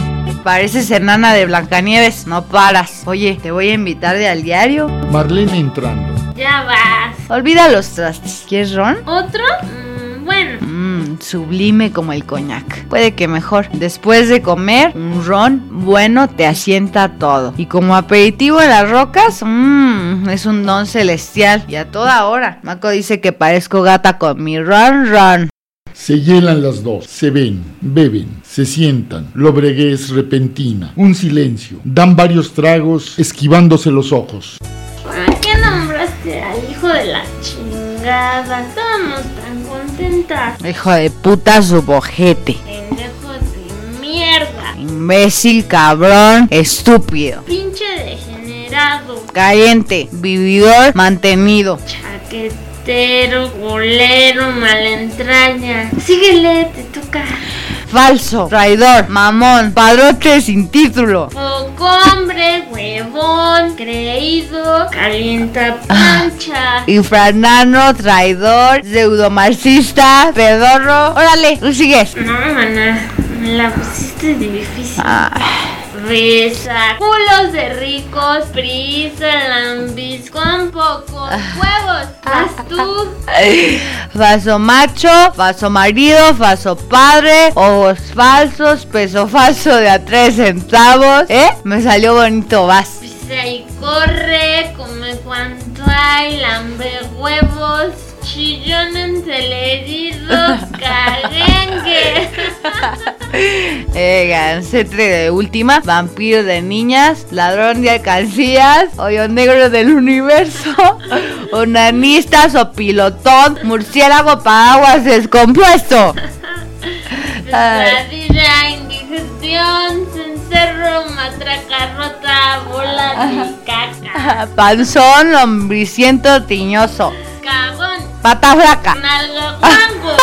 Pareces enana de Blancanieves, no paras. Oye, te voy a invitar de al diario. Marlene entrando. Ya vas. Olvida los trastes. ¿Quieres ron? ¿Otro? Bueno. Sublime como el coñac. Puede que mejor. Después de comer, un ron bueno te asienta todo. Y como aperitivo en las rocas, es un don celestial. Y a toda hora. Maco dice que parezco gata con mi ron. Se hielan las dos, se ven, beben, se sientan, lobreguez repentina, un silencio, dan varios tragos, esquivándose los ojos. ¿Para qué nombraste al hijo de la chingada? Estábamos tan contentas. Hijo de puta su bojete. Pendejo de mierda. Imbécil, cabrón, estúpido. Pinche degenerado. Caliente, vividor, mantenido. Chaquetero, golero, malentraña. Síguele, te toca. Falso, traidor, mamón, padrote sin título. Poco hombre, huevón, creído, calienta plancha. Infranano, traidor, pseudomarxista, pedorro. Órale, tú sigues. No, mana, me la pusiste difícil. Risa, culos de ricos, prisa, lambis, con pocos huevos. Vas tú. Falso macho, falso marido, falso padre, ojos falsos, peso falso de a 3 centavos. Me salió bonito, vas. Pisa y corre, come cuanto hay, lambe huevos, chillón entelerido, caguengue. Gancetre de última, vampiro de niñas, ladrón de alcancías, hoyo negro del universo, onanista, sopilotón, murciélago, paraguas descompuesto. Pesadilla, indigestión, cencerro, matraca rota, bola de caca. Panzón, lombriciento, tiñoso. Cagón. Pata flaca. Nalga guango.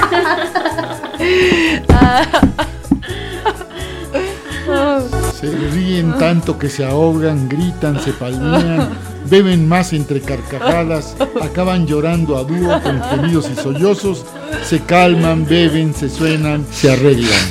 Se ríen tanto que se ahogan, gritan, se palmean, beben más entre carcajadas, acaban llorando a dúo con gemidos y sollozos, se calman, beben, se suenan, se arreglan.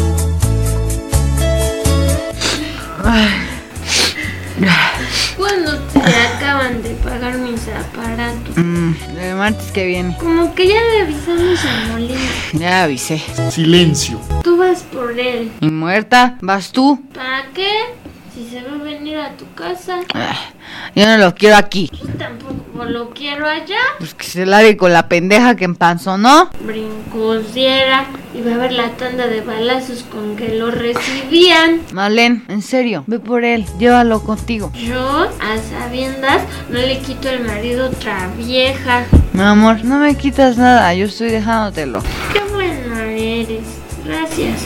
¿Cuándo te acaban de pagar mis aparatos? El martes que viene. Como que ya le avisamos a Molina. Ya avisé. Silencio. Tú vas por él. ¿Y muerta? ¿Vas tú? ¿Para qué? Si se va a venir a tu casa. Yo no lo quiero aquí. Yo tampoco lo quiero allá. Pues que se largue con la pendeja que empanzonó. Brincosiera. Y va a haber la tanda de balazos con que lo recibían. Marlene, en serio, ve por él, llévalo contigo. Yo, a sabiendas, no le quito el marido a otra vieja. Mi amor, no me quitas nada, yo estoy dejándotelo. Qué buena eres. Gracias.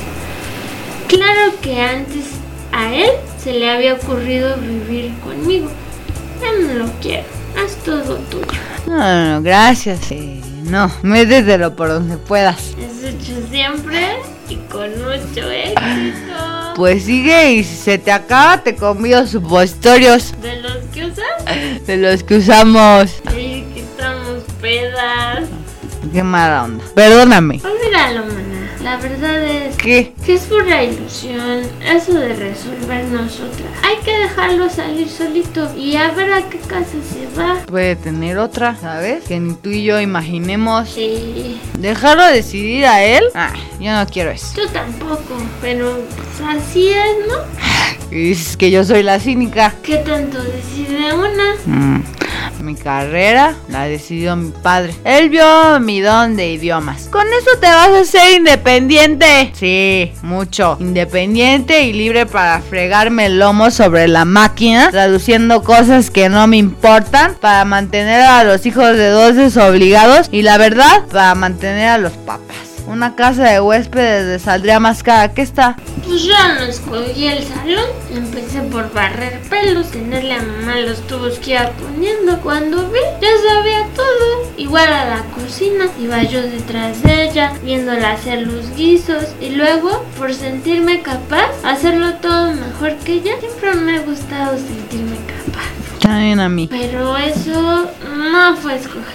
Claro que antes a él se le había ocurrido vivir conmigo. Ya no lo quiero. Haz todo tuyo. No, gracias. No, métetelo por donde puedas. Es hecho siempre y con mucho éxito. Pues sigue y si se te acaba te convido supositorios. ¿De los que usas? De los que usamos. Sí, que estamos pedas. Qué mala onda. Perdóname. Olvídalo, mana. La verdad es ¿Qué? que es pura ilusión eso de resolver nosotras. Hay que dejarlo salir solito y a ver a qué casa se va. Puede tener otra, ¿sabes? Que ni tú y yo imaginemos. Sí, ¿Dejarlo decidir a él? Yo no quiero eso. tú tampoco, pero pues, así es, ¿no? Y dices que yo soy la cínica. ¿Qué tanto decide una? Mi carrera la decidió mi padre. Él vio mi don de idiomas. Con eso te vas a ser independiente. Sí, mucho. Independiente y libre para fregarme el lomo sobre la máquina, traduciendo cosas que no me importan, para mantener a los hijos de 2 desobligados y la verdad, para mantener a los papas. Una casa de huéspedes le saldría más cara que esta. Pues yo no escogí el salón. Empecé por barrer pelos, tenerle a mamá los tubos que iba poniendo. Cuando vi, ya sabía todo. Igual a la cocina, iba yo detrás de ella, viéndola hacer los guisos. Y luego, por sentirme capaz, hacerlo todo mejor que ella. Siempre me ha gustado sentirme capaz. También a mí. Pero eso no fue escoger mi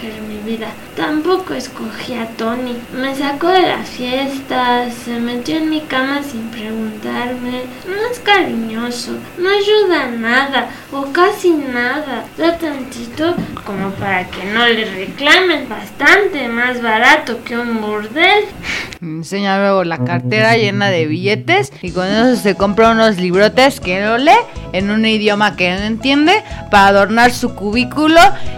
vida. Tampoco escogí a Tony. Me sacó de las fiestas, se metió en mi cama sin preguntarme. No es cariñoso, no ayuda a nada o casi nada. Da tantito como para que no le reclamen. Bastante más barato que un burdel. Me enseña luego la cartera llena de billetes y con eso se compra unos librotes que no lee en un idioma que no entiende para adornar su cubículo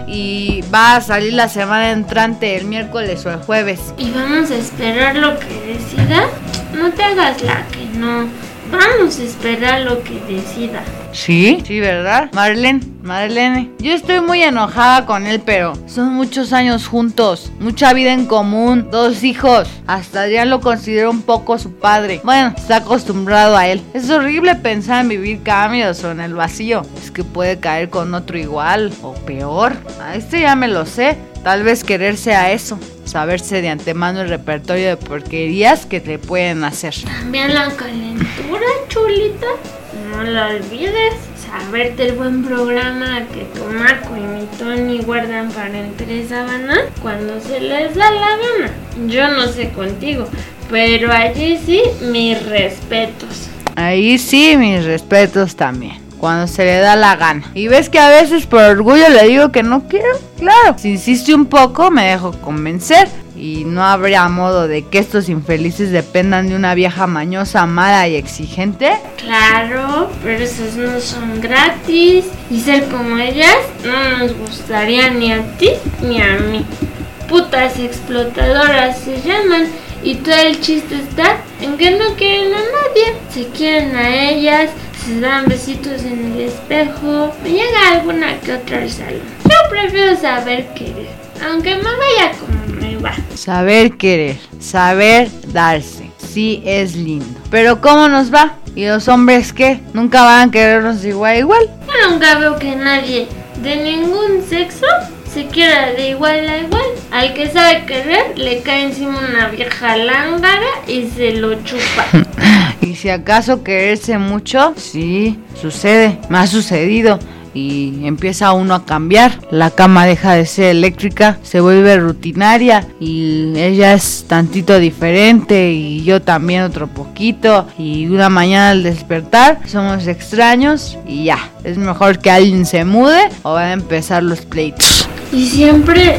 y va a salir la semana entrante, el miércoles o el jueves. ¿Y vamos a esperar lo que decida? No te hagas la que no. Vamos a esperar lo que decida. Sí, ¿verdad? Marlene, yo estoy muy enojada con él, pero son muchos años juntos, mucha vida en común, 2 hijos. Hasta Adrián lo considera un poco su padre. Bueno, está acostumbrado a él. Es horrible pensar en vivir cambios o en el vacío. Es que puede caer con otro igual o peor. A este ya me lo sé. Tal vez quererse a eso, saberse de antemano el repertorio de porquerías que te pueden hacer. También la calentura, chulita. No la olvides. Saberte el buen programa que tu Marco y mi Tony guardan para entre sábanas cuando se les da la gana. Yo no sé contigo, pero allí sí, mis respetos. Ahí sí, mis respetos también. Cuando se le da la gana. Y ves que a veces por orgullo le digo que no quiero. Claro, si insiste un poco me dejo convencer. Y no habría modo de que estos infelices dependan de una vieja mañosa, mala y exigente. Claro, pero esas no son gratis. Y ser como ellas no nos gustaría ni a ti ni a mí. Putas explotadoras se llaman. Y todo el chiste está en que no quieren a nadie. Se quieren a ellas, se dan besitos en el espejo. Me llega alguna que otra al salón. Yo prefiero saber querer, aunque me vaya como me va. Saber querer, saber darse, sí es lindo. Pero ¿cómo nos va? ¿Y los hombres qué? ¿Nunca van a querernos igual? Yo nunca veo que nadie de ningún sexo se quiera de igual a igual. Al que sabe querer le cae encima una vieja lángara y se lo chupa. Y si acaso quererse mucho, sí, sucede, me ha sucedido. Y empieza uno a cambiar. La cama deja de ser eléctrica, se vuelve rutinaria y ella es tantito diferente y yo también otro poquito. Y una mañana al despertar somos extraños y ya, es mejor que alguien se mude o van a empezar los pleitos. ¿Y siempre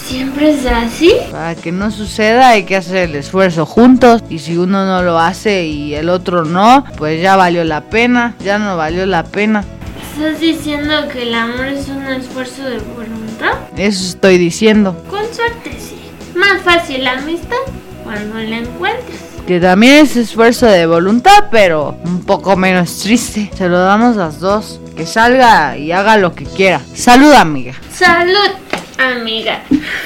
es así? Para que no suceda hay que hacer el esfuerzo juntos y si uno no lo hace y el otro no, pues ya valió la pena, ya no valió la pena. ¿Estás diciendo que el amor es un esfuerzo de voluntad? Eso estoy diciendo. Con suerte sí. Más fácil la amistad cuando la encuentres. Que también es esfuerzo de voluntad, pero un poco menos triste. Se lo damos las dos. Que salga y haga lo que quiera. Salud, amiga. Salud, amiga.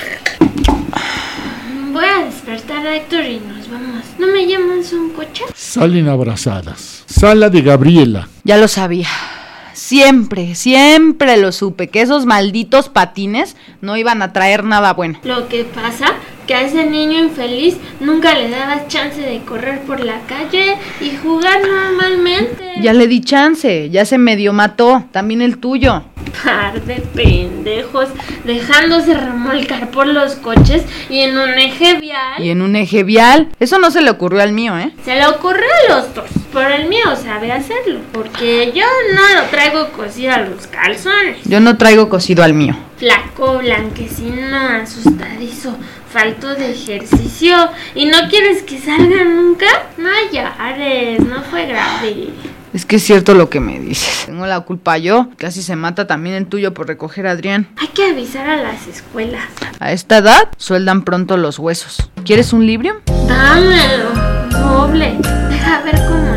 Voy a despertar a Héctor y nos vamos. ¿No me llamas un coche? Salen abrazadas. Sala de Gabriela. Ya lo sabía. Siempre lo supe, que esos malditos patines no iban a traer nada bueno. Lo que pasa, que a ese niño infeliz nunca le dabas chance de correr por la calle y jugar normalmente. Ya le di chance, ya se medio mató, también el tuyo. Par de pendejos, dejándose remolcar por los coches y en un eje vial. ¿Y en un eje vial? Eso no se le ocurrió al mío, ¿eh? Se le ocurrió a los dos, pero el mío sabe hacerlo, porque yo no lo traigo cosido a los calzones. Yo no traigo cosido al mío. Flaco, blanquecino, asustadizo, falto de ejercicio. ¿Y no quieres que salga nunca? No llores, no fue grave. Es que es cierto lo que me dices. Tengo la culpa yo. Casi se mata también el tuyo por recoger a Adrián. Hay que avisar a las escuelas. A esta edad sueldan pronto los huesos. ¿Quieres un Librium? Dámelo, doble. Deja ver cómo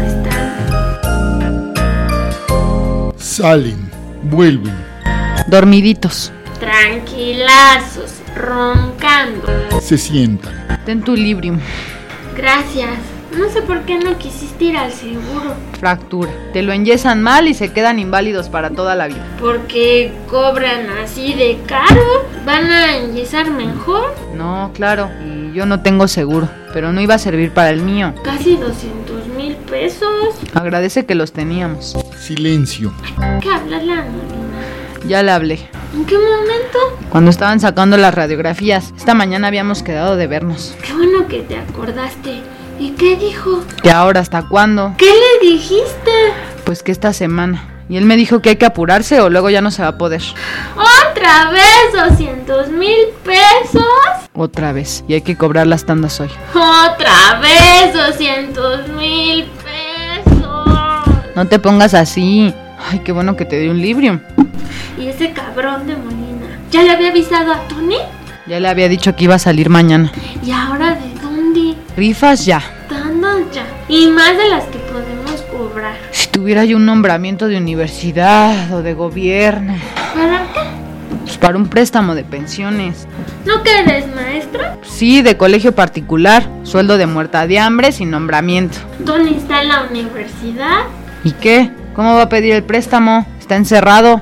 está. Salen, vuelven. Dormiditos. Tranquilazos, roncando. Se sientan. Ten tu Librium. Gracias. No sé por qué no quisiste ir al seguro. Fractura. Te lo enyesan mal y se quedan inválidos para toda la vida. ¿Porque cobran así de caro? ¿Van a enyesar mejor? No, claro. Y yo no tengo seguro. Pero no iba a servir para el mío. Casi 200,000 pesos. Agradece que los teníamos. Silencio. Hay que hablarle a Norina. Ya le hablé. ¿En qué momento? Cuando estaban sacando las radiografías. Esta mañana habíamos quedado de vernos. Qué bueno que te acordaste. ¿Y qué dijo? ¿Y ahora hasta cuándo? ¿Qué le dijiste? Pues que esta semana. Y él me dijo que hay que apurarse o luego ya no se va a poder. ¿Otra vez 200,000 pesos? Otra vez. Y hay que cobrar las tandas hoy. ¿Otra vez 200,000 pesos? No te pongas así. Ay, qué bueno que te di un Librium. ¿Y ese cabrón de Molina? ¿Ya le había avisado a Tony? Ya le había dicho que iba a salir mañana. ¿Y ahora de dónde? Rifas ya. Tandas ya. Y más de las que podemos cobrar. Si tuviera yo un nombramiento de universidad o de gobierno. ¿Para qué? Pues para un préstamo de pensiones. ¿No que eres maestra? Sí, de colegio particular. Sueldo de muerta de hambre sin nombramiento. Tony está en la universidad. ¿Y qué? ¿Cómo va a pedir el préstamo? Está encerrado.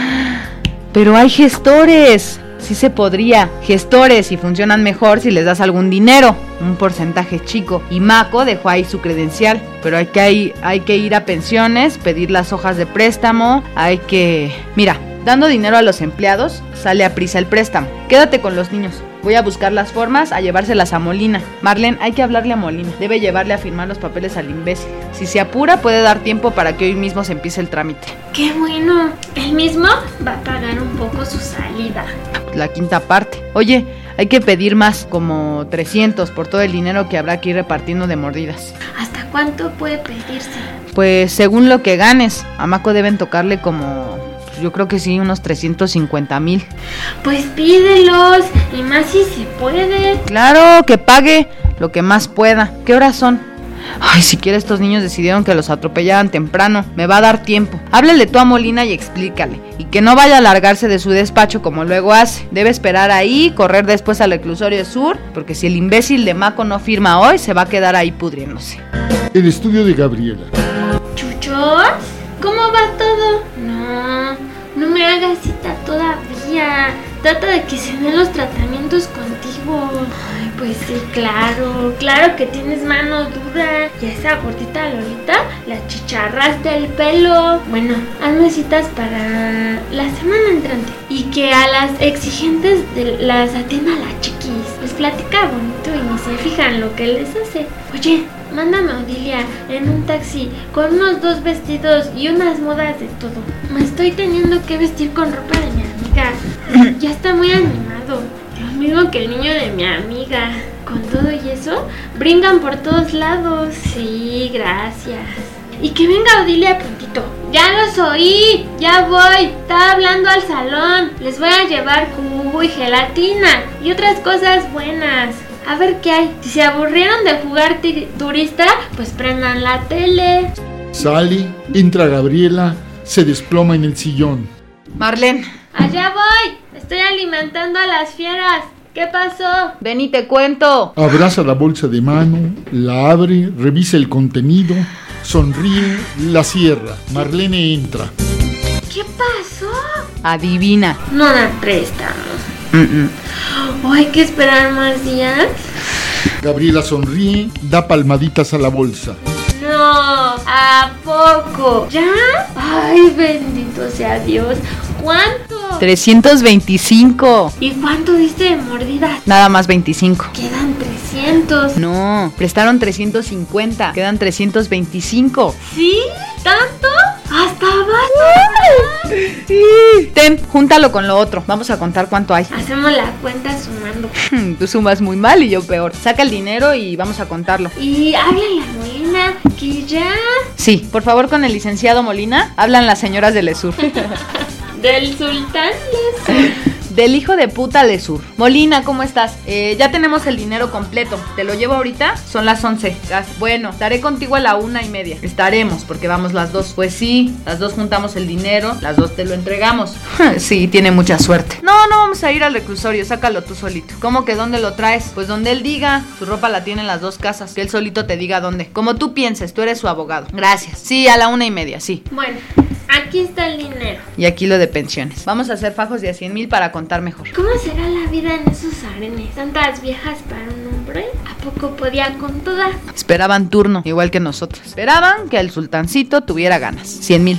Pero hay gestores. Sí se podría. Gestores y funcionan mejor si les das algún dinero. Un porcentaje chico. Y Maco dejó ahí su credencial. Pero hay que ir a pensiones, pedir las hojas de préstamo. Mira, dando dinero a los empleados, sale a prisa el préstamo. Quédate con los niños. Voy a buscar las formas, a llevárselas a Molina. Marlene, hay que hablarle a Molina. Debe llevarle a firmar los papeles al imbécil. Si se apura, puede dar tiempo para que hoy mismo se empiece el trámite. ¡Qué bueno! Él mismo va a pagar un poco su salida. La quinta parte. Oye, hay que pedir más, como 300 por todo el dinero que habrá que ir repartiendo de mordidas. ¿Hasta cuánto puede pedirse? Pues según lo que ganes. A Maco deben tocarle como... Yo creo que sí, unos 350,000. Pues pídelos, y más si se puede. Claro, que pague lo que más pueda. ¿Qué horas son? Ay, siquiera estos niños decidieron que los atropellaran temprano. Me va a dar tiempo. Háblale tú a Molina y explícale. Y que no vaya a largarse de su despacho como luego hace. Debe esperar ahí, correr después al reclusorio sur, porque si el imbécil de Maco no firma hoy, se va a quedar ahí pudriéndose. El estudio de Gabriela. ¿Chuchos? ¿Cómo va todo? No me hagas cita todavía. Trata de que se den los tratamientos contigo. Ay, pues sí, claro que tienes mano dura. Y a esa gordita Lolita la chicharraste el pelo. Bueno, hazme citas para la semana entrante. Y que a las exigentes las atienda la chiquis. Les platica bonito y ni se fijan lo que les hace. Oye, mándame a Odilia en un taxi con unos 2 vestidos y unas modas de todo. Me estoy teniendo que vestir con ropa de mi amiga. Ya está muy animado. Lo mismo que el niño de mi amiga. Con todo y eso, brincan por todos lados. Sí, gracias. Y que venga Odilia prontito. Ya los oí, ya voy. Estaba hablando al salón. Les voy a llevar jugo y gelatina y otras cosas buenas. A ver qué hay. Si se aburrieron de jugar turista, pues prendan la tele. Sale, entra Gabriela, se desploma en el sillón. Marlene. Allá voy. Estoy alimentando a las fieras. ¿Qué pasó? Ven y te cuento. Abraza la bolsa de mano, la abre, revisa el contenido, sonríe, la cierra. Marlene entra. ¿Qué pasó? Adivina. No dan préstamos. ¿O hay que esperar más días? Gabriela sonríe, da palmaditas a la bolsa. No, ¿a poco? ¿Ya? Ay, bendito sea Dios. ¿Cuánto? 325. ¿Y cuánto diste de mordidas? Nada más 25. Quedan 300. No, prestaron 350. Quedan 325. ¿Sí? ¿Tanto? ¡Hasta abajo! Ten, júntalo con lo otro. Vamos a contar cuánto hay. Hacemos la cuenta sumando. Tú sumas muy mal y yo peor. Saca el dinero y vamos a contarlo. Y háblale a Molina, que ya. Sí, por favor, con el licenciado Molina. Hablan las señoras de Lesur. Del sultán Lesur. Del hijo de puta Lesur. Molina, ¿cómo estás? Ya tenemos el dinero completo. ¿Te lo llevo ahorita? Son las 11. Bueno, estaré contigo a la 1:30. Estaremos, porque vamos las dos. Pues sí, las dos juntamos el dinero, las dos te lo entregamos. Sí, tiene mucha suerte. No vamos a ir al reclusorio, sácalo tú solito. ¿Cómo que dónde lo traes? Pues donde él diga. Su ropa la tiene en las dos casas. Que él solito te diga dónde. Como tú pienses, tú eres su abogado. Gracias. Sí, a la 1:30, sí. Bueno, aquí está el dinero. Y aquí lo de pensiones. Vamos a hacer fajos de a 100,000 para contar mejor. ¿Cómo será la vida en esos arenes? Tantas viejas para un hombre. ¿A poco podía con todas? Esperaban turno, igual que nosotros. Esperaban que el sultancito tuviera ganas. 100,000.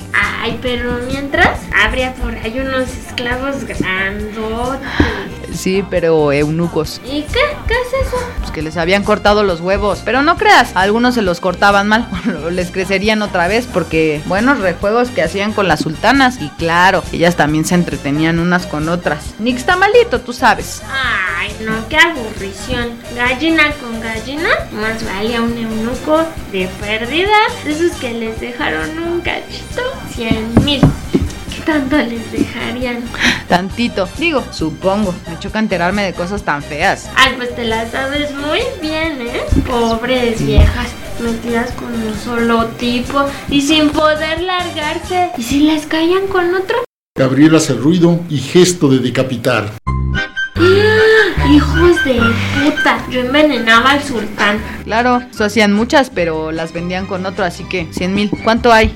Ay, pero mientras habría por ahí unos esclavos grandotes. Sí, pero eunucos. ¿Y qué? ¿Qué es eso? Pues que les habían cortado los huevos. Pero no creas, a algunos se los cortaban mal. O les crecerían otra vez porque buenos rejuegos que hacían con las sultanas. Y claro, ellas también se entretenían unas con otras. Nixtamalito, tú sabes. Ay, no, qué aburrición. Gallina con gallina, más valía un eunuco de pérdida. De esos que les dejaron un cachito, 100,000. ¿Qué tanto les dejarían? Tantito. Digo, supongo. Me choca enterarme de cosas tan feas. Ay, pues te la sabes muy bien, ¿eh? Pobres viejas, metidas con un solo tipo y sin poder largarse. ¿Y si les caían con otro? Gabriela hace ruido y gesto de decapitar. ¡Hijos de puta! Yo envenenaba al sultán. Claro, eso hacían muchas, pero las vendían con otro, así que 100,000. ¿Cuánto hay?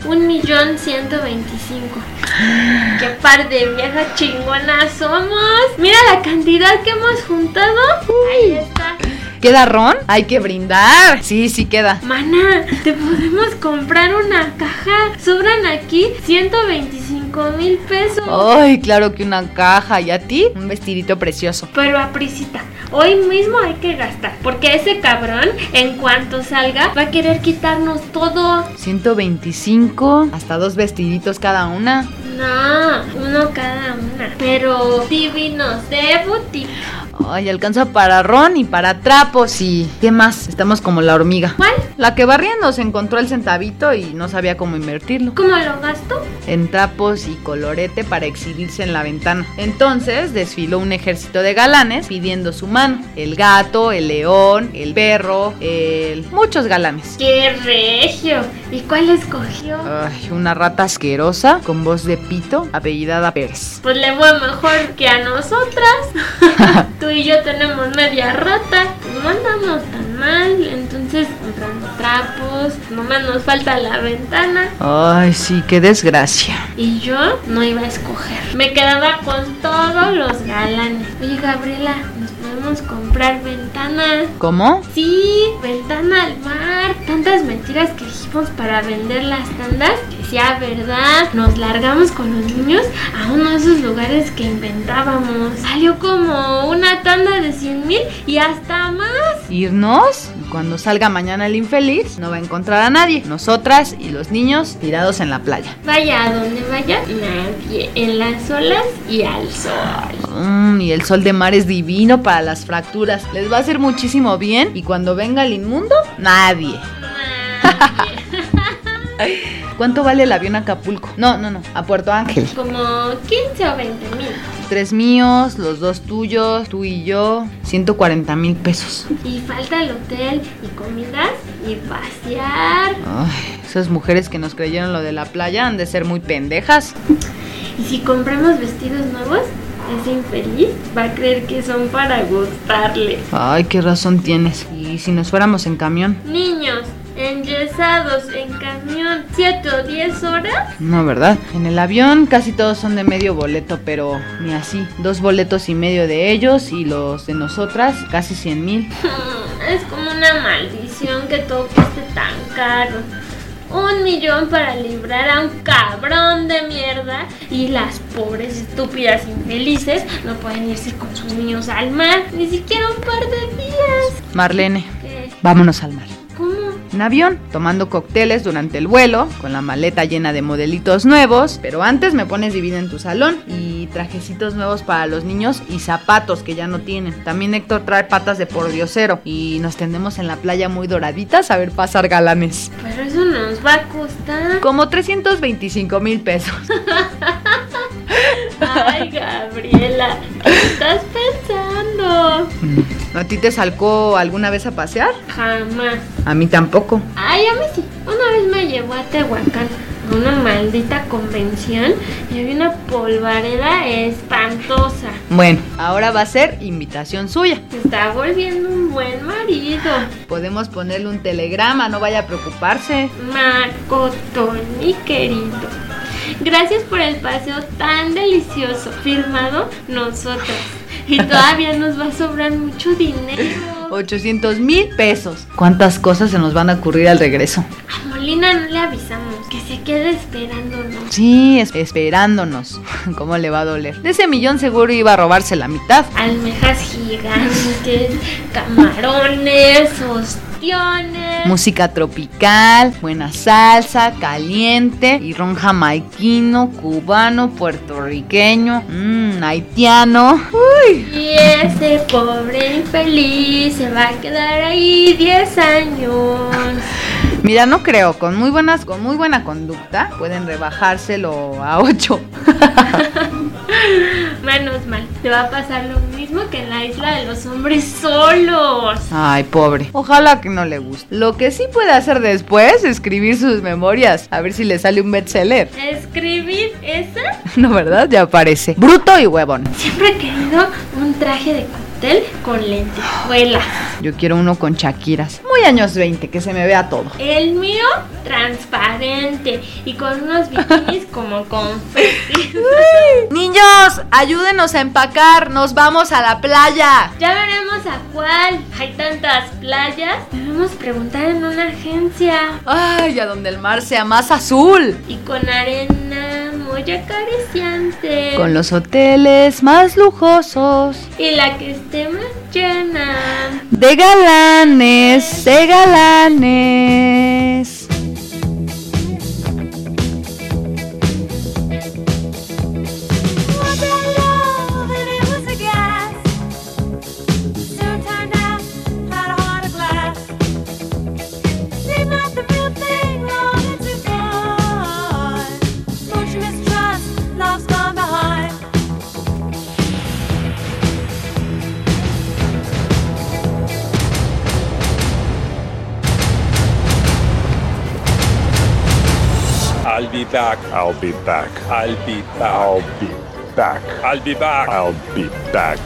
1,125,000. ¡Qué par de viejas chingonas somos! ¡Mira la cantidad que hemos juntado! Ahí está. ¿Queda ron? Hay que brindar. Sí, queda. Mana, te podemos comprar una caja. Sobran aquí 125,000 pesos. Ay, claro que una caja. ¿Y a ti? Un vestidito precioso. Pero aprisita, hoy mismo hay que gastar, porque ese cabrón, en cuanto salga, va a querer quitarnos todo. 125, hasta 2 vestiditos cada una. No, uno cada una, pero divinos de boutique. Ay, alcanza para ron y para trapos y... ¿Qué más? Estamos como la hormiga. ¿Cuál? La que barriendo se encontró el centavito y no sabía cómo invertirlo. ¿Cómo lo gasto? En trapos y colorete para exhibirse en la ventana. Entonces desfiló un ejército de galanes pidiendo su mano. El gato, el león, el perro, muchos galanes. ¡Qué regio! ¿Y cuál escogió? Ay, una rata asquerosa con voz de pito, apellidada Pérez. Pues le fue mejor que a nosotras. Tú y yo tenemos media rata, pues no andamos tan mal. Entonces comprando trapos, nomás nos falta la ventana. Ay, sí, qué desgracia. Y yo no iba a escoger, me quedaba con todos los galanes. Oye, Gabriela, ¿nos podemos comprar ventanas? ¿Cómo? Sí, ventana al mar. Tantas mentiras que dijimos para vender las tandas, que sea verdad. Nos largamos con los niños a uno de esos lugares que inventábamos. Salió como una tanda de 100,000 y hasta más. ¿Irnos? Y cuando salga mañana el infeliz, no va a encontrar a nadie. Nosotras y los niños tirados en la playa. Vaya a donde vaya, nadie. En las olas y al sol. Y el sol de mar es divino para las fracturas. Les va a hacer muchísimo bien. Y cuando venga el inmundo, nadie. ¿Cuánto vale el avión a Acapulco? No, a Puerto Ángel. Como 15 o 20,000. 3 míos, los 2 tuyos, tú y yo, 140,000 pesos. Y falta el hotel y comidas y pasear. Ay, esas mujeres que nos creyeron lo de la playa han de ser muy pendejas. Y si compramos vestidos nuevos, ese infeliz va a creer que son para gustarle. Ay, qué razón tienes. ¿Y si nos fuéramos en camión? Niños, enyesados en camión, 7 o 10 horas. No, ¿verdad? En el avión casi todos son de medio boleto, pero ni así. 2 boletos y medio de ellos y los de nosotras casi 100,000. Es como una maldición que todo cueste tan caro. 1,000,000 para librar a un cabrón de mierda y las pobres estúpidas infelices no pueden irse con sus niños al mar ni siquiera un par de días. Marlene, ¿Qué? vámonos al mar. ¿Cómo? En avión, tomando cócteles durante el vuelo, con la maleta llena de modelitos nuevos, pero antes me pones divina en tu salón y trajecitos nuevos para los niños y zapatos que ya no tienen. También Héctor trae patas de pordiosero y nos tendemos en la playa muy doraditas a ver pasar galanes. Pero eso nos va a costar. Como 325,000 pesos. Ay, Gabriela, ¿qué estás pensando? ¿A ti te salcó alguna vez a pasear? Jamás. A mí tampoco. Ay, a mí sí. Una vez me llevó a Tehuacán a una maldita convención y había una polvareda espantosa. Bueno, ahora va a ser invitación suya. Se está volviendo un buen marido. Podemos ponerle un telegrama, no vaya a preocuparse. Macotón, mi querido. Gracias por el paseo tan delicioso. Firmado nosotras. Y todavía nos va a sobrar mucho dinero. 800,000 pesos. ¿Cuántas cosas se nos van a ocurrir al regreso? A Molina no le avisamos. que se quede esperándonos. Sí, esperándonos. ¿Cómo le va a doler? De ese millón seguro iba a robarse la mitad. Almejas gigantes, camarones, ostiones, Música tropical, buena salsa, caliente y ron jamaiquino, cubano, puertorriqueño, haitiano. Uy. y ese pobre infeliz se va a quedar ahí 10 años. Mira, no creo, con muy buena conducta pueden rebajárselo a 8. Menos mal, te va a pasar lo mismo que en la isla de los hombres solos. Ay, pobre. Ojalá que no le guste. Lo que sí puede hacer después es escribir sus memorias. A ver si le sale un bestseller. ¿Escribir esa? No, ¿verdad? Ya aparece. Bruto y huevón. Siempre he querido un traje de cóctel con lentejuelas. Yo quiero uno con Shakiras. Muy años 20, que se me vea todo. El mío, transparente y con unos bikinis como confeti. Niños, ayúdenos a empacar. Nos vamos a la playa. Ya veremos a cuál. Hay tantas playas. Debemos preguntar en una agencia. Ay, a donde el mar sea más azul. Y con arena muy acariciante. Con los hoteles más lujosos. Y la que esté más llena. De galanes, de galanes. I'll be back. I'll be back. I'll be back. I'll be back. I'll be back. I'll be back.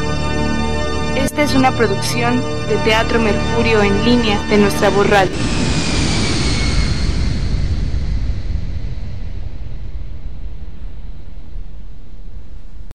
Esta es una producción de Teatro Mercurio en línea de Nuestra Voz Radio.